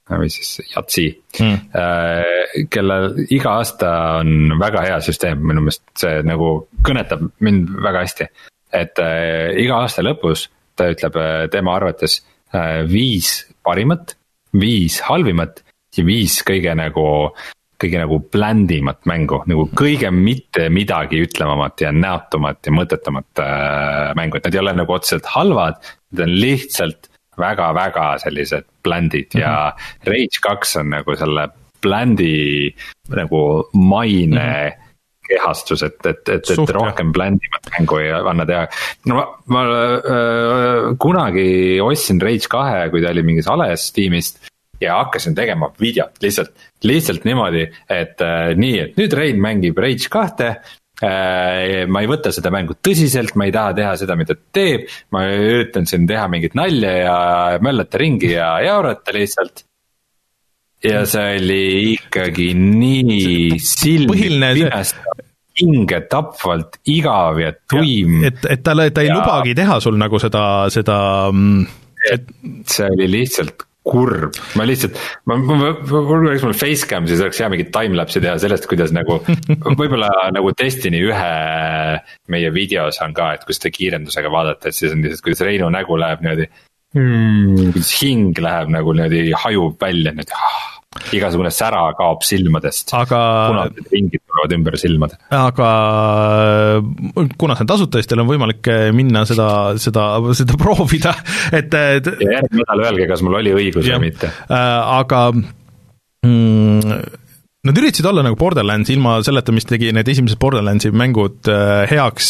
või siis Yatsi mm., kellel iga aasta on väga hea süsteem, minu meelest see nagu kõnetab mind väga hästi. Et äh, iga aasta lõpus ta ütleb äh, tema arvates äh, viis parimat, viis halvimat ja viis kõige nagu, kõige nagu bländimat mängu, nagu kõige mitte midagi ütlevamat ja näotumat ja mõtetamat äh, mängu, et nad ei ole nagu otseselt halvad, need on lihtsalt väga-väga sellised bländid mm-hmm. ja Rage kaks on nagu selle bländi nagu maine mm-hmm. kehastus, et, et, et, et rohkem bländimat mängu ei anna teha. No ma, ma äh, kunagi ostsin Rage kahe, kui ta oli mingis ales tiimist ja hakkasin tegema videot lihtsalt, lihtsalt niimoodi, et äh, nii, et nüüd Rein mängib Rage kahte. Ma ei võta seda mängu tõsiselt, ma ei taha teha seda, mida ta teeb, ma üritan siin teha mingit nalja ja möllata ringi ja jaurata lihtsalt. Ja see oli ikkagi nii silmi pinestav, hinge tapvalt, igav ja tuim. Ja, et, et ta, ta ei ja, lubagi teha sul nagu seda, seda et... see oli lihtsalt kurb, ma lihtsalt, ma, ma, ma, ma, eks mul facecam, siis oleks hea mingit timelapse'i teha sellest, kuidas nagu, võib-olla nagu Destiny ühe meie videos on ka, et kus te kiirendusega vaadata, et siis on lihtsalt, kuidas Reinu nägu läheb niimoodi, hmm, kuidas hing läheb nagu niimoodi hajub välja, niimoodi, ah, igasugune sära kaob silmadest, aga punased ringid tulevad ümber silmad. Aga kuna see on tasuta, siis teil on võimalik minna seda, seda, seda proovida, et, et ja järgmine nädal öelge, kas mul oli õigus ja, või mitte. Aga mm, nad üritasid olla nagu Borderlands ilma selleta, mis tegi need esimesed Borderlandsi mängud heaks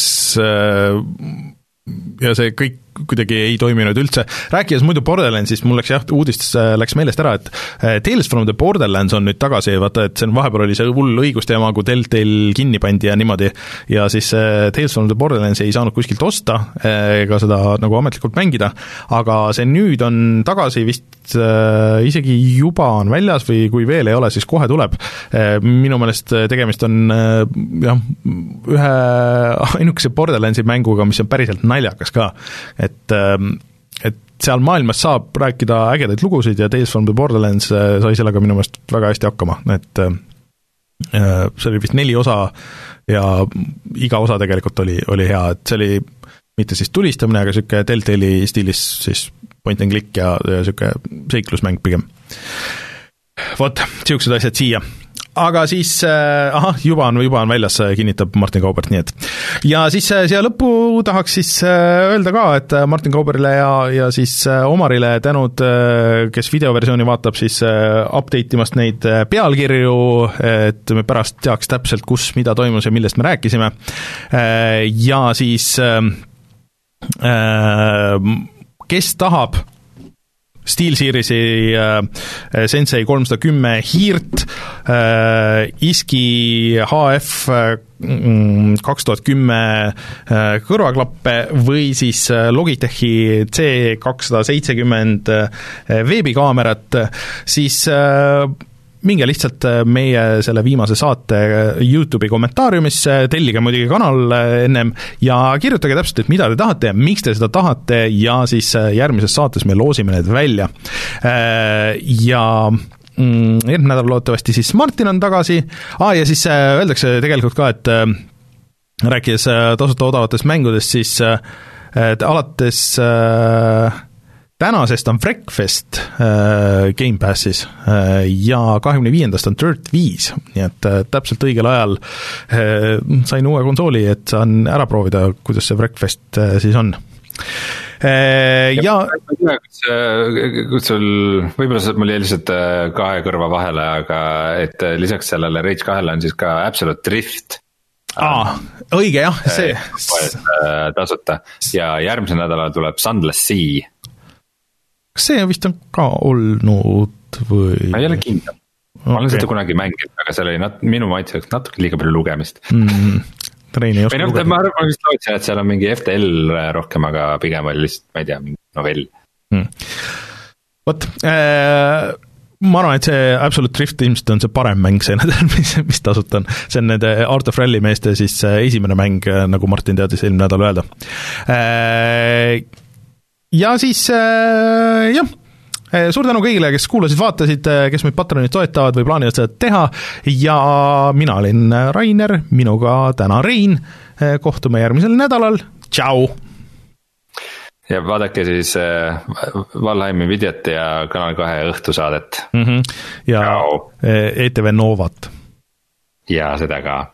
ja see kõik kuidagi ei toiminud üldse. Rääkides muidu Borderlandsist, mul läks jah, uudistes läks meelest ära, et Tales from the Borderlands on nüüd tagasi, vaata, et see on vahepeal oli see hull õigusteema, kui Telltale kinni pandi ja niimoodi, ja siis Tales from the Borderlands ei saanud kuskilt osta ega seda nagu ametlikult mängida, aga see nüüd on tagasi vist isegi juba on väljas või kui veel ei ole, siis kohe tuleb. Minu meelest tegemist on jah, ühe ainukese Borderlandsi mänguga, mis on päriselt naljakas ka, et, et seal maailmas saab rääkida ägedaid lugusid ja Tales from the Borderlands sai sellega minu meelest väga hästi hakkama, et see oli vist neli osa ja iga osa tegelikult oli, oli hea, et see oli mitte siis tulistamine, aga siuke Telltale'i stiilis siis point and click ja, ja siuke seiklusmäng pigem. Vot, siuksed asjad siia. Aga siis, äh, aha, juba on, juba on väljas, kinnitab Martin Kaubert, nii et. Ja siis äh, siia lõppu tahaks siis äh, öelda ka, et Martin Kauberile ja, ja siis äh, Omarile tänud, äh, kes videoversiooni vaatab, siis äh, update imast neid äh, pealkirju, et me pärast teaks täpselt, kus, mida toimus ja millest me rääkisime. Äh, ja siis äh, äh, kes tahab SteelSeriesi äh, Sensei kolmsada kümme hiirt, äh, Iski H F kaks tuhat kümme äh, kõrvaklappe või siis äh, Logitechi C kakssada seitsekümmend äh, veebikaamerat, siis äh, minge lihtsalt meie selle viimase saate YouTube'i kommentaariumisse, tellige muidugi kanal ennem ja kirjutage täpselt, et mida te tahate ja miks te seda tahate ja siis järgmises saates me loosime need välja. Ja järgmine nädal loodetavasti siis Martin on tagasi. Ah, ja siis öeldakse tegelikult ka, et rääkides tasuta odavatest mängudest, siis et alates tänasest on Wreckfest äh, Game Passis äh, ja kahekümne viiendast on Dirt viis, nii et äh, täpselt õigel ajal äh, sain uue konsooli, et saan ära proovida, kuidas see Wreckfest äh, siis on. Äh, ja, ja kus sul, võib-olla mul jäi lihtsalt kahe kõrva vahele, aga et lisaks sellele Rage kahele on siis ka Absolute Drift. Aa, õige jah, see. Tasuta ja järgmise nädala tuleb Sunless Sea. Kas see vist on ka olnud või? Ma ei ole kindel. Ma olen okay. seda kunagi mänginud, aga seal oli nat- minu maitseks natuke liiga palju lugemist. Mm, Rein ei oska või no, lugeda. Ma arvan, ma vist lootsin, et seal on mingi F T L rohkem, aga pigem oli lihtsalt, ma ei tea, mingi novell. Mm. Vot, äh, ma arvan, et see Absolute Drift ilmselt on see parem mäng, see nädal, mis, mis tasuta on. See on need Art of Rally meeste siis esimene mäng, nagu Martin teadis eelmine nädal öelda. Äh, Ja siis äh, jah, suur tänu kõigile, kes kuulasid, vaatasid, kes meid Patreonit toetavad või plaanivad seda teha ja mina olin Rainer, minuga täna Rein, kohtume järgmisel nädalal, tšau! Ja vaadake siis Valheimi videot ja Kanal kahe õhtusaadet. Mm-hmm. Ja Ciao. E T V Novat. Ja seda ka.